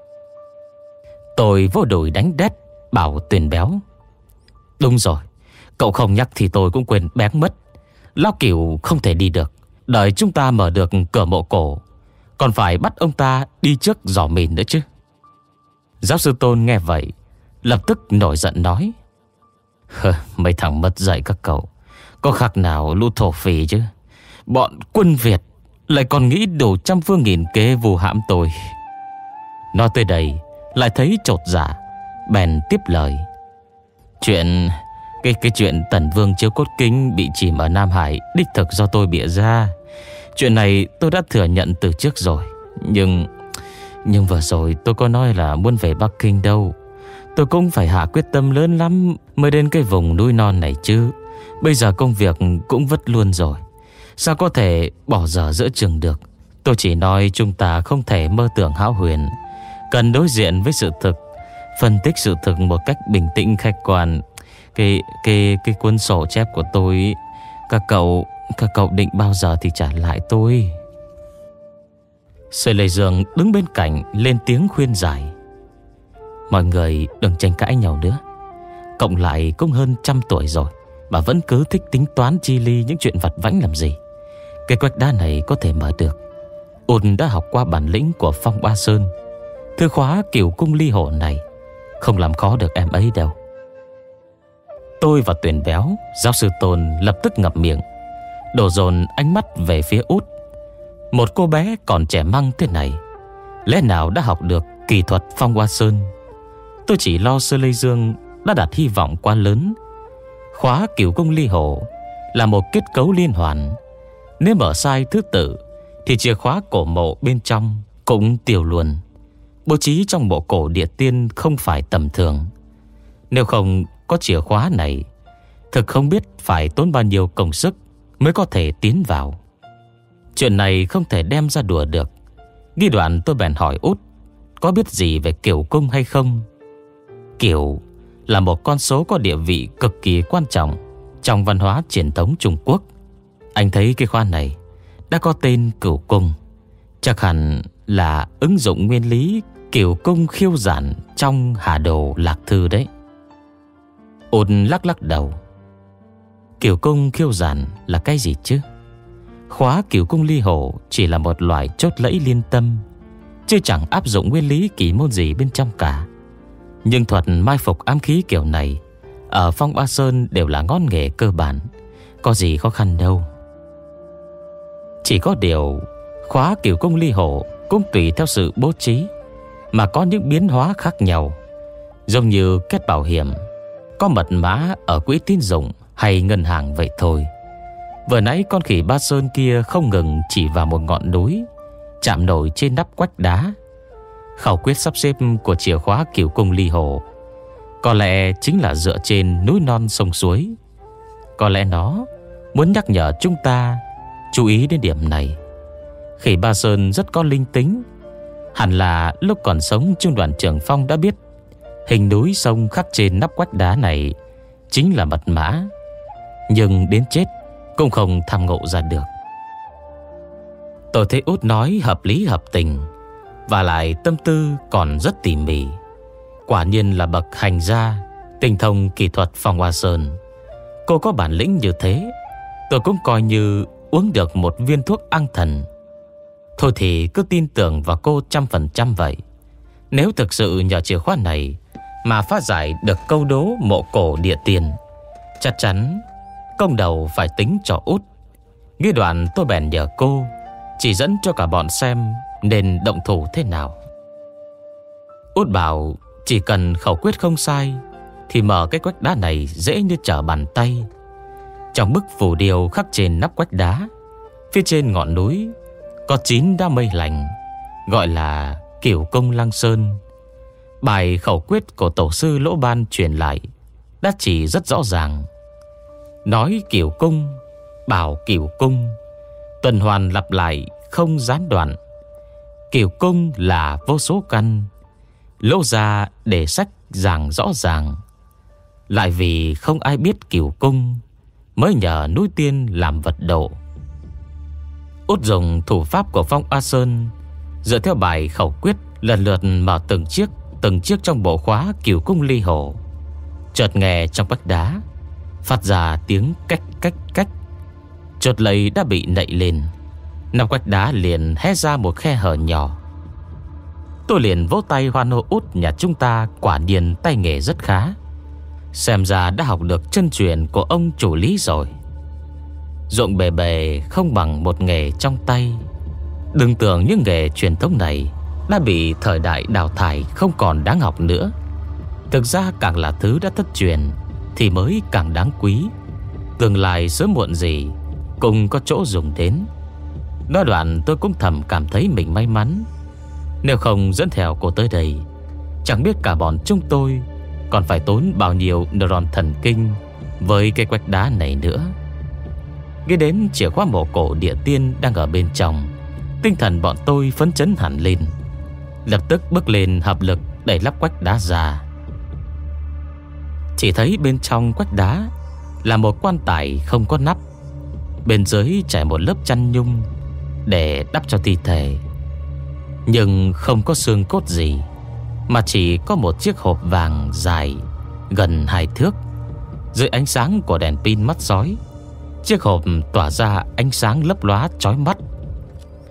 A: Tôi vô đùi đánh đét bảo Tuyền Béo, đúng rồi, cậu không nhắc thì tôi cũng quên bén mất. Lão Cửu không thể đi được. Đợi chúng ta mở được cửa mộ cổ, còn phải bắt ông ta đi trước dò mìn nữa chứ. Giáo sư Tôn nghe vậy lập tức nổi giận nói, mấy thằng mất dạy các cậu, có khác nào lũ thổ phỉ chứ? Bọn quân Việt lại còn nghĩ đủ trăm phương nghìn kế vù hãm tôi. Nói tới đây lại thấy chột dạ, bèn tiếp lời, Chuyện Cái, cái chuyện Tần Vương chiếu cốt kính bị chìm ở Nam Hải đích thực do tôi bịa ra. Chuyện này tôi đã thừa nhận từ trước rồi. Nhưng Nhưng vừa rồi tôi có nói là muốn về Bắc Kinh đâu. Tôi cũng phải hạ quyết tâm lớn lắm mới đến cái vùng núi non này chứ. Bây giờ công việc cũng vất luôn rồi, sao có thể bỏ dở giữa chừng được. Tôi chỉ nói chúng ta không thể mơ tưởng hão huyền, cần đối diện với sự thực, phân tích sự thực một cách bình tĩnh khách quan. Cái, cái, cái cuốn sổ chép của tôi, các cậu Các cậu định bao giờ thì trả lại tôi? Sợi Lê Dương đứng bên cạnh lên tiếng khuyên giải, mọi người đừng tranh cãi nhau nữa. Cộng lại cũng hơn trăm tuổi rồi mà vẫn cứ thích tính toán chi ly những chuyện vặt vãnh làm gì. Cái quách đá này có thể mở được, Út đã học qua bản lĩnh của Phong Ba Sơn. Thư khóa Cửu Cung Ly Hổ này không làm khó được em ấy đâu. Tôi và Tuyền Béo, giáo sư Tôn lập tức ngậm miệng, đổ dồn ánh mắt về phía Út. Một cô bé còn trẻ măng thế này, lẽ nào đã học được kỳ thuật Phong Ba Sơn? Tôi chỉ lo Sơ Lê Dương đã đặt hy vọng quá lớn. Khóa Cửu Cung Ly Hổ là một kết cấu liên hoàn. Nếu mở sai thứ tự thì chìa khóa cổ mộ bên trong cũng tiêu luôn. Bố trí trong bộ cổ địa tiên không phải tầm thường. Nếu không có chìa khóa này, thực không biết phải tốn bao nhiêu công sức mới có thể tiến vào. Chuyện này không thể đem ra đùa được. Ghi đoạn tôi bèn hỏi Út có biết gì về Cửu Cung hay không. Cửu là một con số có địa vị cực kỳ quan trọng trong văn hóa truyền thống Trung Quốc. Anh thấy cái khóa này đã có tên Cửu Cung, chắc hẳn là ứng dụng nguyên lý Cửu Cung khiêu giản trong Hà Đồ Lạc Thư đấy. Út lắc lắc đầu. Cửu Cung khiêu giản là cái gì chứ? Khóa Cửu Cung Ly Hổ chỉ là một loại chốt lẫy liên tâm, chứ chẳng áp dụng nguyên lý kỳ môn gì bên trong cả. Nhưng thuật mai phục ám khí kiểu này ở Phong Ba Sơn đều là ngón nghề cơ bản, có gì khó khăn đâu. Chỉ có điều khóa Cửu Cung Ly Hổ cũng tùy theo sự bố trí mà có những biến hóa khác nhau. Giống như kết bảo hiểm có mật mã ở quỹ tín dụng hay ngân hàng vậy thôi. Vừa nãy con khỉ Ba Sơn kia không ngừng chỉ vào một ngọn núi chạm nổi trên nắp quách đá. Khẩu quyết sắp xếp của chìa khóa Cửu Cung Ly Hổ có lẽ chính là dựa trên núi non sông suối. Có lẽ nó muốn nhắc nhở chúng ta chú ý đến điểm này. Khỉ Ba Sơn rất có linh tính. Hẳn là lúc còn sống Trung đoàn trưởng Phong đã biết hình núi sông khắc trên nắp quách đá này chính là mật mã, nhưng đến chết cũng không tham ngộ ra được. Tôi thấy Út nói hợp lý hợp tình, và lại tâm tư còn rất tỉ mỉ. Quả nhiên là bậc hành gia tinh thông kỹ thuật Phong Ba Sơn. Cô có bản lĩnh như thế, tôi cũng coi như uống được một viên thuốc an thần. Thôi thì cứ tin tưởng vào cô trăm phần trăm vậy. Nếu thực sự nhờ chìa khóa này mà phá giải được câu đố mộ cổ địa tiền, chắc chắn công đầu phải tính cho Út. Nghĩ đoạn tôi bèn nhờ cô chỉ dẫn cho cả bọn xem nên động thủ thế nào. Út bảo chỉ cần khẩu quyết không sai thì mở cái quách đá này dễ như trở bàn tay. Trong bức phù điêu khắc trên nắp quách đá, phía trên ngọn núi có chín đám mây lành, gọi là Cửu Cung Lăng Sơn. Bài khẩu quyết của tổ sư Lỗ Ban truyền lại đã chỉ rất rõ ràng. Nói Cửu Cung, bảo Cửu Cung, tuần hoàn lặp lại không gián đoạn. Cửu Cung là vô số căn, Lỗ ra để sách giảng rõ ràng. Lại vì không ai biết Cửu Cung, mới nhờ núi tiên làm vật độ. Út dùng thủ pháp của Phong A Sơn, dựa theo bài khẩu quyết lần lượt mở từng chiếc Từng chiếc trong bộ khóa Cửu Cung Ly Hổ. Chợt nghe trong vách đá phát ra tiếng cách cách cách. Chợt lầy đã bị nậy lên, nắp quách đá liền hé ra một khe hở nhỏ. Tôi liền vỗ tay hoan hô Út nhà chúng ta quả nhiên tay nghề rất khá. Xem ra đã học được chân truyền của ông chủ Lý rồi. Ruộng bề bề không bằng một nghề trong tay. Đừng tưởng những nghề truyền thống này đã bị thời đại đào thải không còn đáng học nữa. Thực ra càng là thứ đã thất truyền thì mới càng đáng quý. Tương lai sớm muộn gì cũng có chỗ dùng đến. Nói đoạn tôi cũng thầm cảm thấy mình may mắn. Nếu không dẫn theo cô tới đây, chẳng biết cả bọn chúng tôi còn phải tốn bao nhiêu neuron thần kinh với cái quách đá này nữa. Nghĩ đến chìa khóa mộ cổ địa tiên đang ở bên trong, tinh thần bọn tôi phấn chấn hẳn lên. Lập tức bước lên hợp lực đẩy lắp quách đá ra. Chỉ thấy bên trong quách đá là một quan tài không có nắp. Bên dưới trải một lớp chăn nhung để đắp cho thi thể, nhưng không có xương cốt gì, mà chỉ có một chiếc hộp vàng dài gần hai thước. Dưới ánh sáng của đèn pin mắt sói, chiếc hộp tỏa ra ánh sáng lấp lóa chói mắt.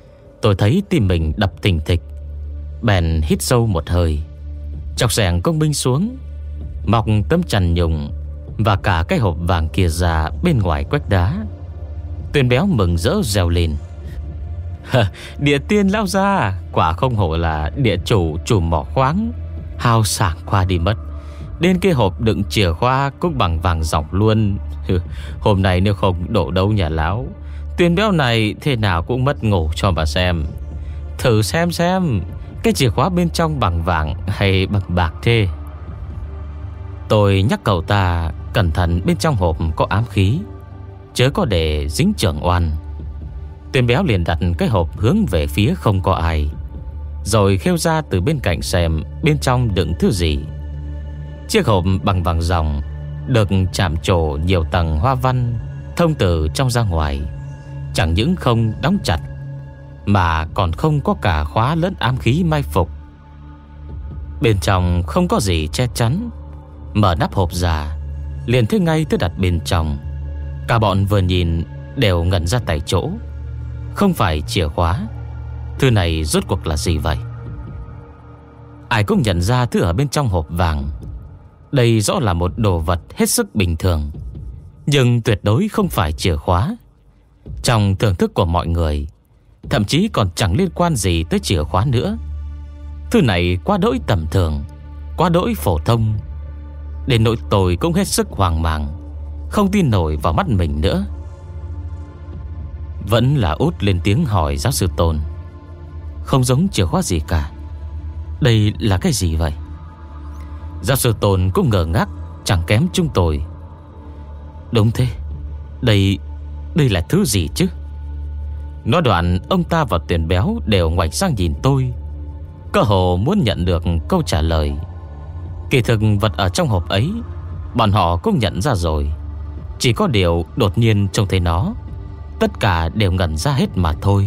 A: Tôi thấy tim mình đập thình thịch, bèn hít sâu một hơi, chọc xẻng công binh xuống, mọc tấm chằn nhung và cả cái hộp vàng kia ra bên ngoài quách đá. Tuyền Béo mừng rỡ reo lên: Địa tiên lão gia, quả không hổ là địa chủ chủ mỏ khoáng, hào sảng qua đi mất. Đến cái hộp đựng chìa khóa cũng bằng vàng ròng luôn. Hôm nay nếu không đổ đấu nhà lão, Tuyền Béo này thế nào cũng mất ngủ cho bà xem. Thử xem xem cái chìa khóa bên trong bằng vàng hay bằng bạc thế. Tôi nhắc cậu ta cẩn thận, bên trong hộp có ám khí, chớ có để dính chưởng oan. Tuyền Béo liền đặt cái hộp hướng về phía không có ai, rồi khêu ra từ bên cạnh xem bên trong đựng thứ gì. Chiếc hộp bằng vàng ròng được chạm trổ nhiều tầng hoa văn thông từ trong ra ngoài, chẳng những không đóng chặt mà còn không có cả khóa lẫn ám khí mai phục. Bên trong không có gì che chắn. Mở nắp hộp ra, liền thấy ngay thứ đặt bên trong. Cả bọn vừa nhìn đều ngẩn ra tại chỗ. Không phải chìa khóa. Thứ này rốt cuộc là gì vậy? Ai cũng nhận ra thứ ở bên trong hộp vàng. Đây rõ là một đồ vật hết sức bình thường, nhưng tuyệt đối không phải chìa khóa. Trong thưởng thức của mọi người, thậm chí còn chẳng liên quan gì tới chìa khóa nữa. Thứ này quá đỗi tầm thường, quá đỗi phổ thông, đến nỗi tôi cũng hết sức hoang mang, không tin nổi vào mắt mình nữa. Vẫn là Út lên tiếng hỏi giáo sư Tôn: Không giống chìa khóa gì cả, đây là cái gì vậy? Giáo sư Tôn cũng ngờ ngác chẳng kém chúng tôi. Đúng thế, Đây Đây là thứ gì chứ? Nói đoạn, ông ta và Tuyền Béo đều ngoảnh sang nhìn tôi, cơ hồ muốn nhận được câu trả lời. Kỳ thực vật ở trong hộp ấy bọn họ cũng nhận ra rồi, chỉ có điều đột nhiên trông thấy nó, tất cả đều ngẩn ra hết mà thôi.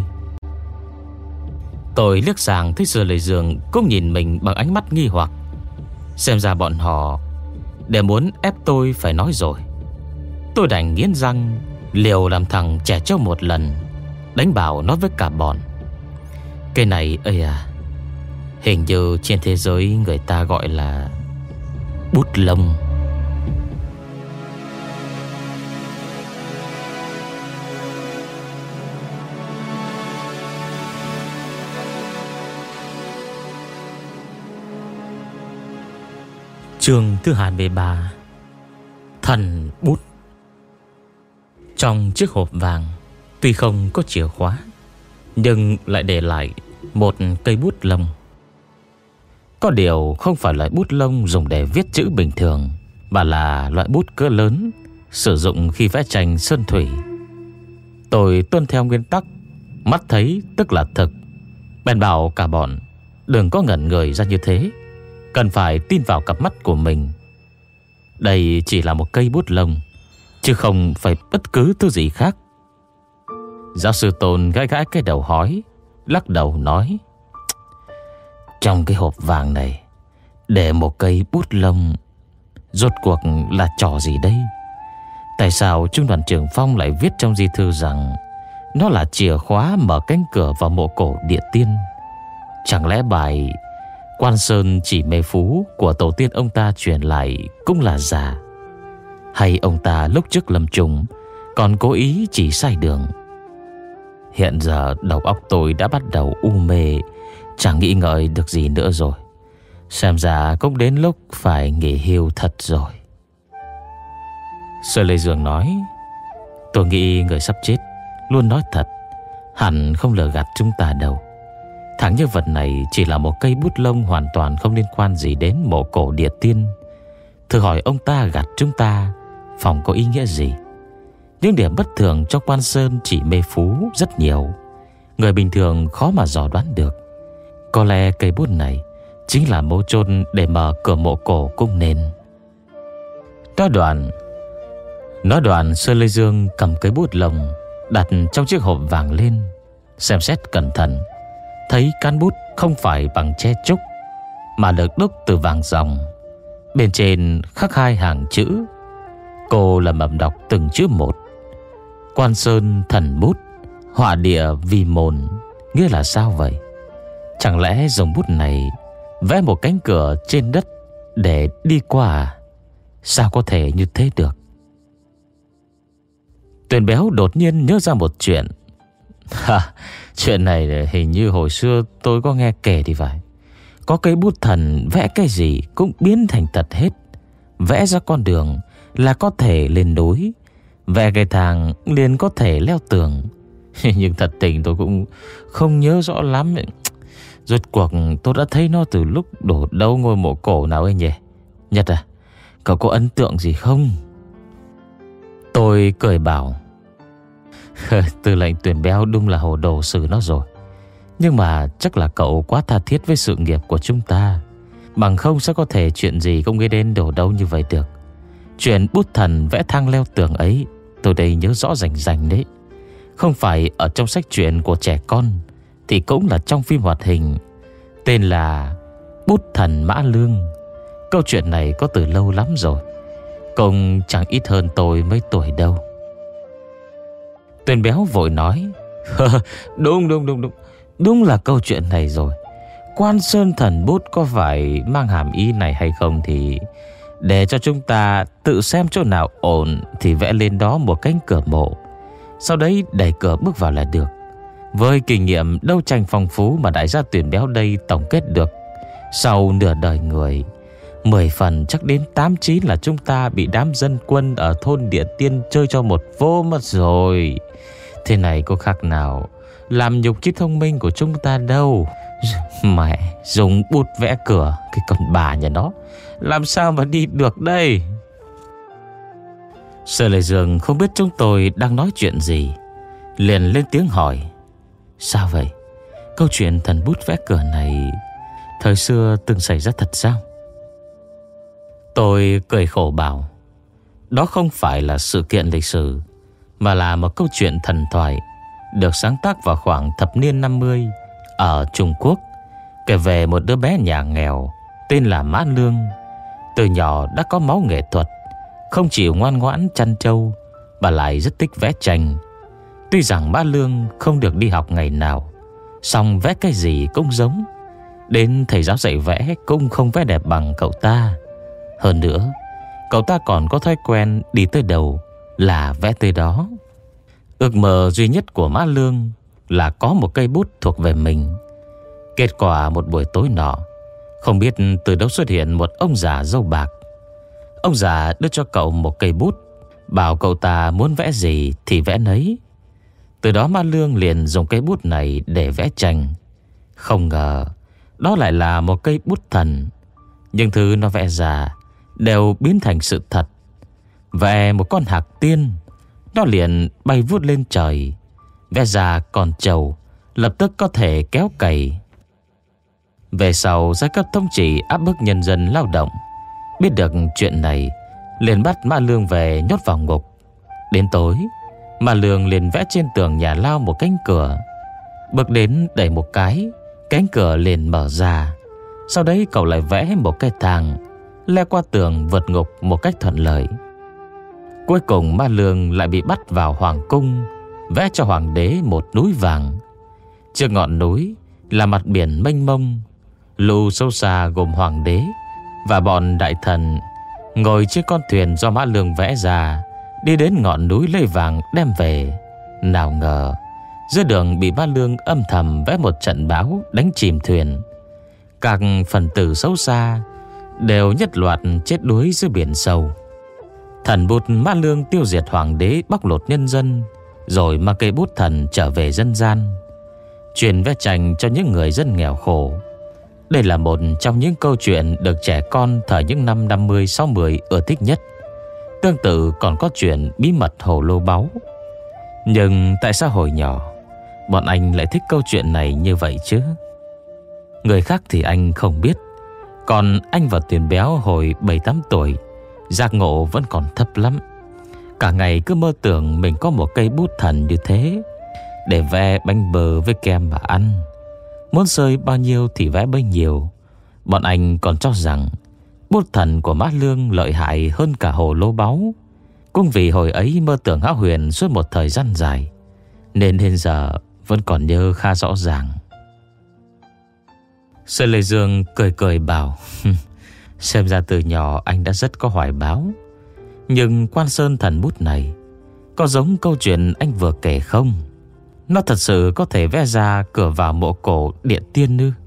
A: Tôi liếc sang thấy Sở Lệ Dương cũng nhìn mình bằng ánh mắt nghi hoặc. Xem ra bọn họ đều muốn ép tôi phải nói rồi. Tôi đành nghiến răng liều làm thằng trẻ trâu một lần, đánh bảo nói với cả bọn: Cái này ơi à, hình như trên thế giới người ta gọi là bút lông. Chương thứ hai mươi ba: Thần bút. Trong chiếc hộp vàng tuy không có chìa khóa, nhưng lại để lại một cây bút lông. Có điều không phải loại bút lông dùng để viết chữ bình thường, mà là loại bút cỡ lớn sử dụng khi vẽ tranh sơn thủy. Tôi tuân theo nguyên tắc mắt thấy tức là thực, bèn bảo cả bọn đừng có ngẩn người ra như thế, cần phải tin vào cặp mắt của mình. Đây chỉ là một cây bút lông, chứ không phải bất cứ thứ gì khác. Giáo sư Tôn gãi gãi cái đầu hói, lắc đầu nói: Trong cái hộp vàng này để một cây bút lông, rốt cuộc là trò gì đây? Tại sao Trung đoàn trưởng Phong lại viết trong di thư rằng nó là chìa khóa mở cánh cửa vào mộ cổ địa tiên? Chẳng lẽ bài Quan Sơn Chỉ Mê Phú của tổ tiên ông ta truyền lại cũng là giả? Hay ông ta lúc trước lâm chung còn cố ý chỉ sai đường? Hiện giờ đầu óc tôi đã bắt đầu u mê, chẳng nghĩ ngợi được gì nữa rồi. Xem ra cũng đến lúc phải nghỉ hưu thật rồi. Sở Lệ Dương nói: Tôi nghĩ người sắp chết luôn nói thật, hẳn không lừa gạt chúng ta đâu. Thằng nhân vật này chỉ là một cây bút lông hoàn toàn không liên quan gì đến mộ cổ địa tiên. Thử hỏi ông ta gạt chúng ta phòng có ý nghĩa gì? Những điểm bất thường trong Quan Sơn Chỉ Mê Phú rất nhiều, người bình thường khó mà dò đoán được. Có lẽ cây bút này chính là mấu chốt để mở cửa mộ cổ cũng nên. Nói đoạn Nói đoạn Sở Lệ Dương cầm cây bút lông đặt trong chiếc hộp vàng lên, xem xét cẩn thận, thấy cán bút không phải bằng tre trúc, mà được đúc từ vàng ròng. Bên trên khắc hai hàng chữ. Cô lẩm bẩm đọc từng chữ một: Quan Sơn thần bút, họa địa vi môn, nghĩa là sao vậy? Chẳng lẽ dùng bút này vẽ một cánh cửa trên đất để đi qua à? Sao có thể như thế được? Tuyền Béo đột nhiên nhớ ra một chuyện. Ha, chuyện này hình như hồi xưa tôi có nghe kể thì phải. Có cây bút thần vẽ cái gì cũng biến thành thật hết. Vẽ ra con đường là có thể lên núi, vẽ cây thang liền có thể leo tường. Nhưng thật tình tôi cũng không nhớ rõ lắm. Rốt cuộc tôi đã thấy nó từ lúc đổ đâu ngôi mộ cổ nào ấy nhỉ? Nhật à, cậu có ấn tượng gì không? Tôi cười bảo, Tư lệnh Tuyền Béo đúng là hồ đồ xử nó rồi. Nhưng mà chắc là cậu quá tha thiết với sự nghiệp của chúng ta, bằng không sao có thể chuyện gì cũng nghĩ đến đổ đâu như vậy được. Chuyện bút thần vẽ thang leo tường ấy tôi đây nhớ rõ rành rành đấy. Không phải ở trong sách truyện của trẻ con thì cũng là trong phim hoạt hình tên là Bút Thần Mã Lương. Câu chuyện này có từ lâu lắm rồi, cũng chẳng ít hơn tôi mấy tuổi đâu. Tuyền Béo vội nói, Đúng đúng đúng đúng Đúng là câu chuyện này rồi. Quan Sơn Thần Bút có phải mang hàm ý này hay không thì để cho chúng ta tự xem chỗ nào ổn thì vẽ lên đó một cánh cửa mộ, sau đấy đẩy cửa bước vào là được. Với kinh nghiệm đấu tranh phong phú mà đại gia Tuyền Béo đây tổng kết được sau nửa đời người, mười phần chắc đến tám chín là chúng ta bị đám dân quân ở thôn Địa Tiên chơi cho một vô mất rồi. Thế này có khác nào làm nhục trí thông minh của chúng ta đâu. Mẹ, dùng bút vẽ cửa, cái con bà nhà nó làm sao mà đi được đây? Sở Lệ Dương không biết chúng tôi đang nói chuyện gì, liền lên tiếng hỏi, sao vậy? Câu chuyện thần bút vẽ cửa này thời xưa từng xảy ra thật sao? Tôi cười khổ bảo, đó không phải là sự kiện lịch sử, mà là một câu chuyện thần thoại được sáng tác vào khoảng thập niên năm mươi ở Trung Quốc, kể về một đứa bé nhà nghèo tên là Mã Lương. Từ nhỏ đã có máu nghệ thuật, không chịu ngoan ngoãn chăn trâu mà lại rất thích vẽ tranh. Tuy rằng Mã Lương không được đi học ngày nào, song vẽ cái gì cũng giống. Đến thầy giáo dạy vẽ cũng không vẽ đẹp bằng cậu ta. Hơn nữa, cậu ta còn có thói quen đi tới đâu là vẽ tới đó. Ước mơ duy nhất của Mã Lương là có một cây bút thuộc về mình. Kết quả một buổi tối nọ, không biết từ đâu xuất hiện một ông già râu bạc. Ông già đưa cho cậu một cây bút, bảo cậu ta muốn vẽ gì thì vẽ nấy. Từ đó Mã Lương liền dùng cây bút này để vẽ tranh. Không ngờ đó lại là một cây bút thần. Nhưng thứ nó vẽ ra đều biến thành sự thật. Vẽ một con hạc tiên, nó liền bay vút lên trời. Vẽ ra con trâu, lập tức có thể kéo cày. Về sau giai cấp thống trị áp bức nhân dân lao động, biết được chuyện này liền bắt Mã Lương về nhốt vào ngục. Đến tối, Mã Lương liền vẽ trên tường nhà lao một cánh cửa. Bước đến đẩy một cái, cánh cửa liền mở ra. Sau đấy cậu lại vẽ một cái thang leo qua tường vượt ngục một cách thuận lợi. Cuối cùng Mã Lương lại bị bắt vào hoàng cung, vẽ cho hoàng đế một núi vàng. Trước ngọn núi là mặt biển mênh mông. Lù sâu xa gồm hoàng đế và bọn đại thần ngồi trên con thuyền do Mã Lương vẽ ra, đi đến ngọn núi lấy vàng đem về. Nào ngờ giữa đường bị Mã Lương âm thầm vẽ một trận bão đánh chìm thuyền. Các phần tử xấu xa đều nhất loạt chết đuối dưới biển sâu. Thần bút Mã Lương tiêu diệt hoàng đế, bóc lột nhân dân, rồi mang cây bút thần trở về dân gian, truyền vẽ tranh cho những người dân nghèo khổ. Đây là một trong những câu chuyện được trẻ con thời những năm năm mươi sáu mươi ưa thích nhất. Tương tự còn có chuyện bí mật hồ lô báu. Nhưng tại sao hồi nhỏ bọn anh lại thích câu chuyện này như vậy chứ? Người khác thì anh không biết, còn anh và Tuyền Béo hồi bảy tám tuổi, giác ngộ vẫn còn thấp lắm. Cả ngày cứ mơ tưởng mình có một cây bút thần như thế, để vẽ bánh bơ với kem mà ăn. Muốn rơi bao nhiêu thì vẽ bấy nhiêu. Bọn anh còn cho rằng bút thần của Mã Lương lợi hại hơn cả hồ lô báu. Cũng vì hồi ấy mơ tưởng hão huyền suốt một thời gian dài, nên đến giờ vẫn còn nhớ khá rõ ràng. Sơn Lê Dương cười cười bảo: xem ra từ nhỏ anh đã rất có hoài bão. Nhưng Quan Sơn thần bút này có giống câu chuyện anh vừa kể không? Nó thật sự có thể vẽ ra cửa vào mộ cổ Điện Tiên ư?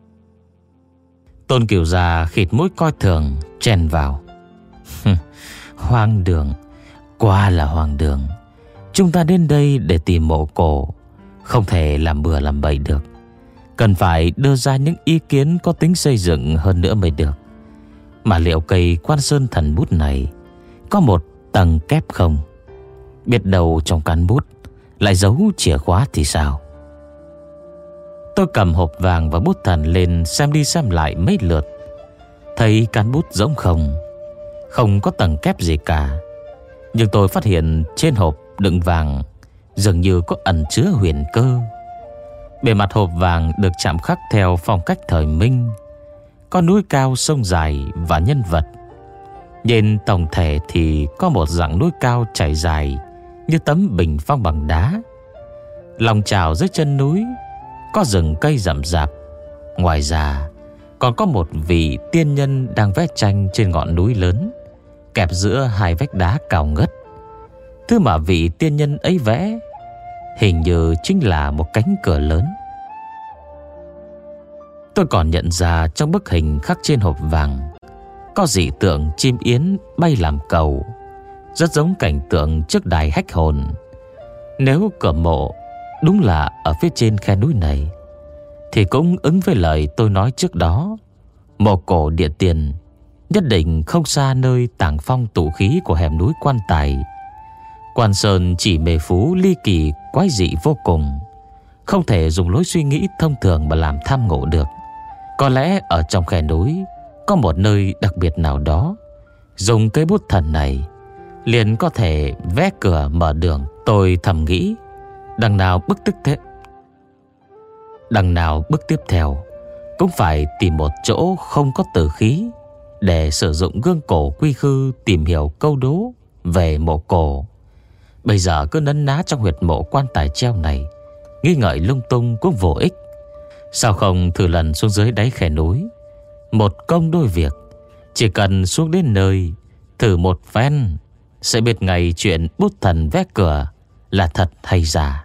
A: Tôn Cửu Già khịt mũi coi thường, chen vào: hoang đường, quá là hoang đường. Chúng ta đến đây để tìm mộ cổ, không thể làm bừa làm bậy được. Cần phải đưa ra những ý kiến có tính xây dựng hơn nữa mới được. Mà liệu cây Quan Sơn thần bút này có một tầng kép không? Biết đâu trong cán bút lại giấu chìa khóa thì sao? Tôi cầm hộp vàng và bút thần lên xem đi xem lại mấy lượt. Thấy cán bút giống không, không có tầng kép gì cả. Nhưng tôi phát hiện trên hộp đựng vàng dường như có ẩn chứa huyền cơ. Bề mặt hộp vàng được chạm khắc theo phong cách thời Minh, có núi cao sông dài và nhân vật. Nhìn tổng thể thì có một dạng núi cao trải dài như tấm bình phong bằng đá. Lòng chào dưới chân núi có rừng cây rậm rạp. Ngoài ra còn có một vị tiên nhân đang vẽ tranh trên ngọn núi lớn, kẹp giữa hai vách đá cao ngất. Thứ mà vị tiên nhân ấy vẽ hình như chính là một cánh cửa lớn. Tôi còn nhận ra trong bức hình khắc trên hộp vàng có dị tượng chim yến bay làm cầu, rất giống cảnh tượng trước đài hách hồn. Nếu cửa mộ đúng là ở phía trên khe núi này thì cũng ứng với lời tôi nói trước đó. Mộ cổ Điện Tiên nhất định không xa nơi tàng phong tụ khí của hẻm núi Quan Tài. Quan Sơn chỉ mê phú ly kỳ quái dị vô cùng, không thể dùng lối suy nghĩ thông thường mà làm tham ngộ được. Có lẽ ở trong khe núi có một nơi đặc biệt nào đó, dùng cây bút thần này liền có thể vẽ cửa mở đường. Tôi thầm nghĩ, đằng nào bước tức thế Đằng nào bước tiếp theo cũng phải tìm một chỗ không có tử khí để sử dụng gương cổ quy khư tìm hiểu câu đố về mộ cổ. Bây giờ cứ nấn ná trong huyệt mộ Quan Tài treo này, nghi ngợi lung tung cũng vô ích. Sao không thử lần xuống dưới đáy khe núi, một công đôi việc. Chỉ cần xuống đến nơi thử một phen sẽ biết ngay chuyện bút thần vẽ cửa là thật hay giả.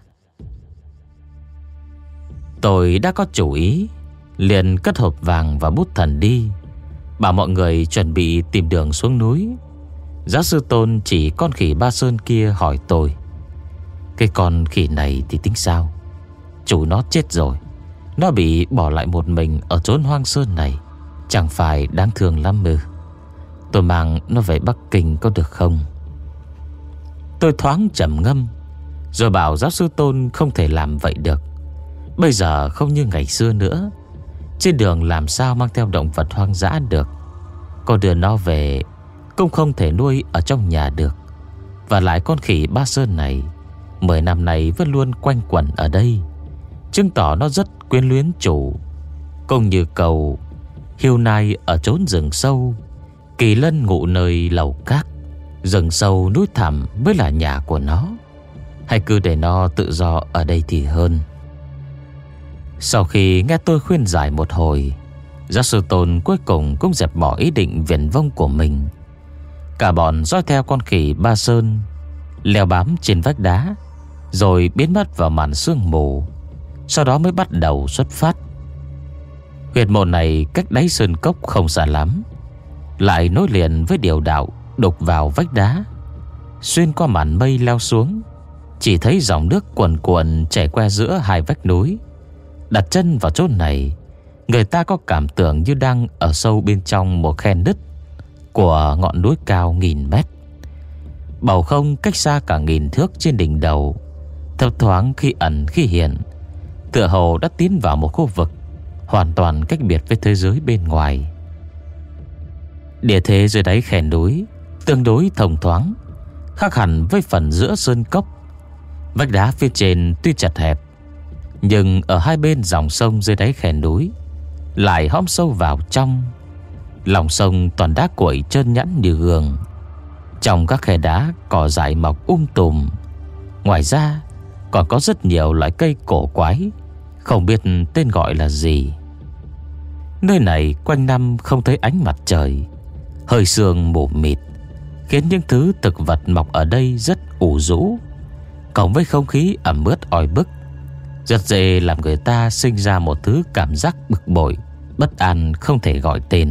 A: Tôi đã có chủ ý, liền cất hộp vàng và bút thần đi, bảo mọi người chuẩn bị tìm đường xuống núi. Giáo sư Tôn chỉ con khỉ Ba Sơn kia hỏi tôi: cái con khỉ này thì tính sao? Chủ nó chết rồi, nó bị bỏ lại một mình ở chốn hoang sơn này, chẳng phải đáng thương lắm ư? Tôi mang nó về Bắc Kinh có được không? Tôi thoáng trầm ngâm, rồi bảo giáo sư Tôn không thể làm vậy được. Bây giờ không như ngày xưa nữa, trên đường làm sao mang theo động vật hoang dã được. Có đưa nó về cũng không thể nuôi ở trong nhà được. Và lại con khỉ Ba Sơn này mười năm nay vẫn luôn quanh quẩn ở đây, chứng tỏ nó rất quyến luyến chủ. Cũng như cầu hiêu nai ở chốn rừng sâu, kỳ lân ngụ nơi lầu cát. Rừng sâu núi thẳm mới là nhà của nó. Hay cứ để nó tự do ở đây thì hơn. Sau khi nghe tôi khuyên giải một hồi, giáo sư Tôn cuối cùng cũng dẹp bỏ ý định viển vông của mình. Cả bọn dõi theo con khỉ Ba Sơn leo bám trên vách đá, rồi biến mất vào màn sương mù. Sau đó mới bắt đầu xuất phát. Huyệt mộ này cách đáy sơn cốc không xa lắm, lại nối liền với điều đạo đục vào vách đá. Xuyên qua màn mây leo xuống, chỉ thấy dòng nước cuồn cuộn chảy qua giữa hai vách núi. Đặt chân vào chỗ này, người ta có cảm tưởng như đang ở sâu bên trong một khe nứt của ngọn núi cao nghìn mét. Bầu không cách xa cả nghìn thước trên đỉnh đầu, thấp thoáng khi ẩn khi hiện, tựa hồ đã tiến vào một khu vực hoàn toàn cách biệt với thế giới bên ngoài. Địa thế dưới đáy khe núi tương đối thông thoáng, khác hẳn với phần giữa sơn cốc. Vách đá phía trên tuy chật hẹp, nhưng ở hai bên dòng sông dưới đáy khe núi lại hõm sâu vào trong. Lòng sông toàn đá cuội trơn nhẵn như gương. Trong các khe đá cỏ dại mọc um tùm. Ngoài ra còn có rất nhiều loại cây cổ quái, không biết tên gọi là gì. Nơi này quanh năm không thấy ánh mặt trời, hơi sương mù mịt, khiến những thứ thực vật mọc ở đây rất ủ rũ, cộng với không khí ẩm ướt oi bức, rất dễ làm người ta sinh ra một thứ cảm giác bực bội, bất an không thể gọi tên.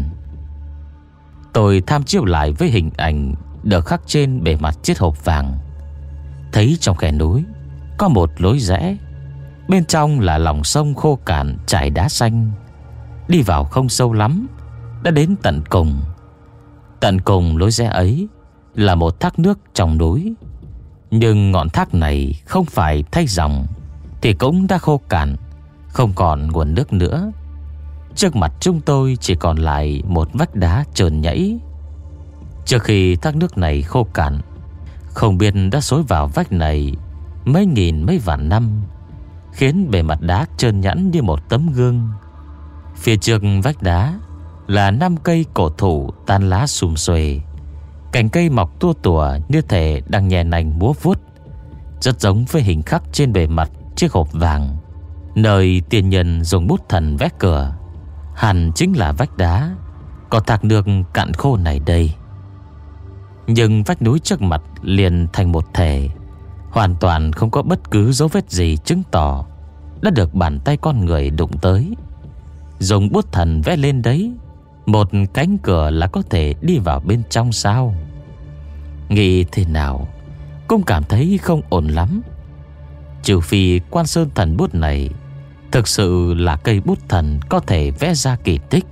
A: Tôi tham chiếu lại với hình ảnh được khắc trên bề mặt chiếc hộp vàng. Thấy trong khe núi có một lối rẽ, bên trong là lòng sông khô cạn trải đá xanh. Đi vào không sâu lắm, đã đến tận cùng. Tận cùng lối rẽ ấy là một thác nước trong núi, nhưng ngọn thác này không phải thay dòng thì cũng đã khô cạn, không còn nguồn nước nữa. Trước mặt chúng tôi chỉ còn lại một vách đá trơn nhẵy. Trước khi thác nước này khô cạn, không biết đã xối vào vách này mấy nghìn mấy vạn năm, khiến bề mặt đá trơn nhẵn như một tấm gương. Phía trước vách đá là năm cây cổ thụ tan lá sum xuê, cành cây mọc tua tủa như thể đang nhẹ nành múa vuốt, rất giống với hình khắc trên bề mặt chiếc hộp vàng, nơi tiên nhân dùng bút thần vẽ cửa. Hẳn chính là vách đá có thác nước cạn khô này đây. Nhưng vách núi trước mặt liền thành một thể, hoàn toàn không có bất cứ dấu vết gì chứng tỏ đã được bàn tay con người đụng tới. Dùng bút thần vẽ lên đấy một cánh cửa là có thể đi vào bên trong sao? Nghĩ thế nào cũng cảm thấy không ổn lắm. Trừ phi Quan Sơn thần bút này thực sự là cây bút thần có thể vẽ ra kỳ tích.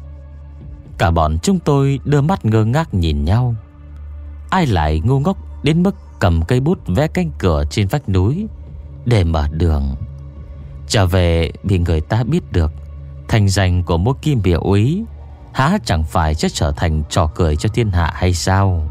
A: Cả bọn chúng tôi đưa mắt ngơ ngác nhìn nhau. Ai lại ngu ngốc đến mức cầm cây bút vẽ cánh cửa trên vách núi để mở đường? Trở về bị người ta biết được thành danh của một kim biểu úy, há chẳng phải sẽ trở thành trò cười cho thiên hạ hay sao?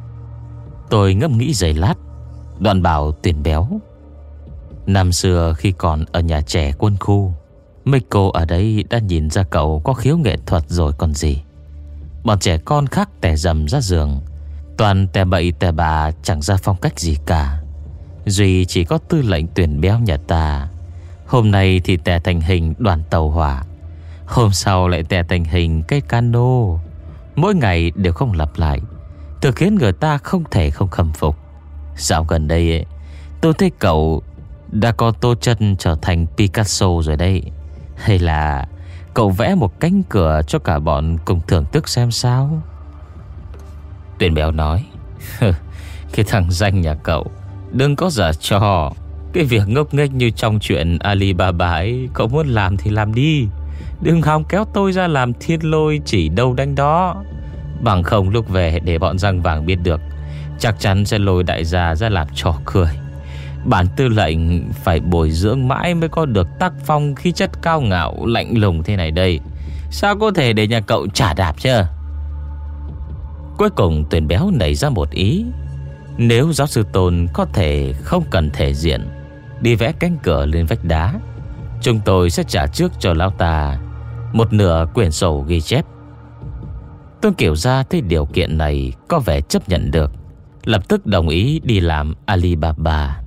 A: Tôi ngẫm nghĩ giây lát, đoạn bảo Tuyển Béo: năm xưa khi còn ở nhà trẻ quân khu, mấy cô ở đây đã nhìn ra cậu có khiếu nghệ thuật rồi còn gì. Bọn trẻ con khác tè dầm ra giường, toàn tè bậy tè bà, chẳng ra phong cách gì cả. Duy chỉ có Tư lệnh Tuyển Béo nhà ta, hôm nay thì tè thành hình đoàn tàu hỏa, hôm sau lại tè thành hình cây cano. Mỗi ngày đều không lặp lại, thực khiến người ta không thể không khâm phục. Dạo gần đây ấy, tôi thấy cậu đã có tố chân trở thành Picasso rồi đấy. Hay là cậu vẽ một cánh cửa cho cả bọn cùng thưởng thức xem sao? Tuyển Béo nói: cái thằng danh nhà cậu đừng có giả trò. Cái việc ngốc nghếch như trong chuyện Alibaba ấy, cậu muốn làm thì làm đi, đừng hòng kéo tôi ra làm thiên lôi chỉ đâu đánh đó. Bằng không lúc về để bọn răng vàng biết được, chắc chắn sẽ lôi đại gia ra làm trò cười. Bản tư lệnh phải bồi dưỡng mãi mới có được tác phong khí chất cao ngạo lạnh lùng thế này đây. Sao có thể để nhà cậu trả đạp chứ? Cuối cùng Tuyển Béo nảy ra một ý: nếu giáo sư Tôn có thể không cần thể diện đi vẽ cánh cửa lên vách đá, chúng tôi sẽ trả trước cho lão ta một nửa quyển sổ ghi chép. Tôn Kiểu Gia thấy điều kiện này có vẻ chấp nhận được, lập tức đồng ý đi làm Alibaba.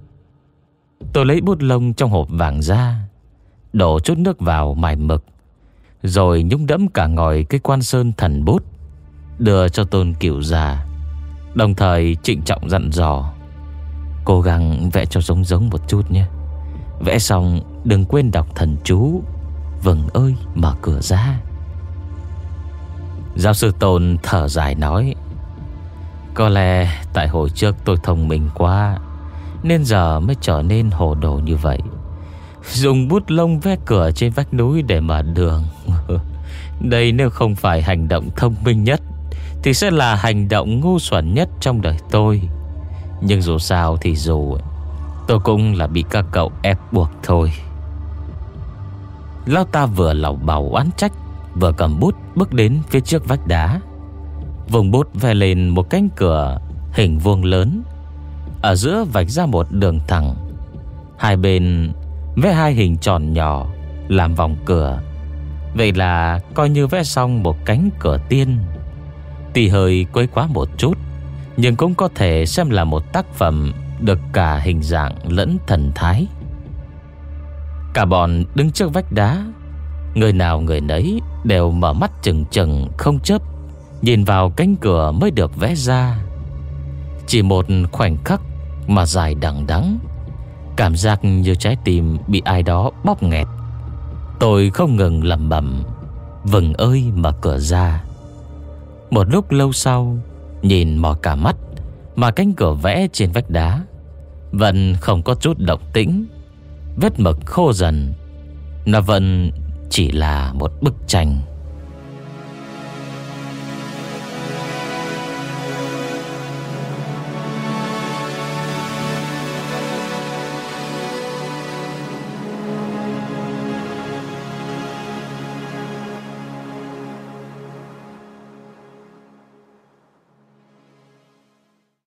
A: Tôi lấy bút lông trong hộp vàng ra, đổ chút nước vào mài mực, rồi nhúng đẫm cả ngòi cái Quan Sơn thần bút, đưa cho Tôn Kiểu Gia, đồng thời trịnh trọng dặn dò: cố gắng vẽ cho giống giống một chút nhé. Vẽ xong đừng quên đọc thần chú "Vừng ơi mở cửa ra". Giáo sư Tôn thở dài nói: có lẽ tại hồi trước tôi thông minh quá, nên giờ mới trở nên hồ đồ như vậy. Dùng bút lông vẽ cửa trên vách núi để mở đường đây nếu không phải hành động thông minh nhất thì sẽ là hành động ngu xuẩn nhất trong đời tôi. Nhưng dù sao thì dù, tôi cũng là bị các cậu ép buộc thôi. Lão ta vừa lẩu bẩu oán trách, vừa cầm bút bước đến phía trước vách đá, vùng bút vẽ lên một cánh cửa hình vuông lớn, ở giữa vạch ra một đường thẳng, hai bên vẽ hai hình tròn nhỏ làm vòng cửa. Vậy là coi như vẽ xong một cánh cửa tiên. Tuy hơi quấy quá một chút, nhưng cũng có thể xem là một tác phẩm được cả hình dạng lẫn thần thái. Cả bọn đứng trước vách đá, người nào người nấy đều mở mắt trừng trừng không chớp, nhìn vào cánh cửa mới được vẽ ra. Chỉ một khoảnh khắc mà dài đằng đẵng, cảm giác như trái tim bị ai đó bóp nghẹt. Tôi không ngừng lẩm bẩm: Vừng ơi, mở cửa ra. Một lúc lâu sau, nhìn mò cả mắt mà cánh cửa vẽ trên vách đá vẫn không có chút động tĩnh. Vết mực khô dần, nó vẫn chỉ là một bức tranh.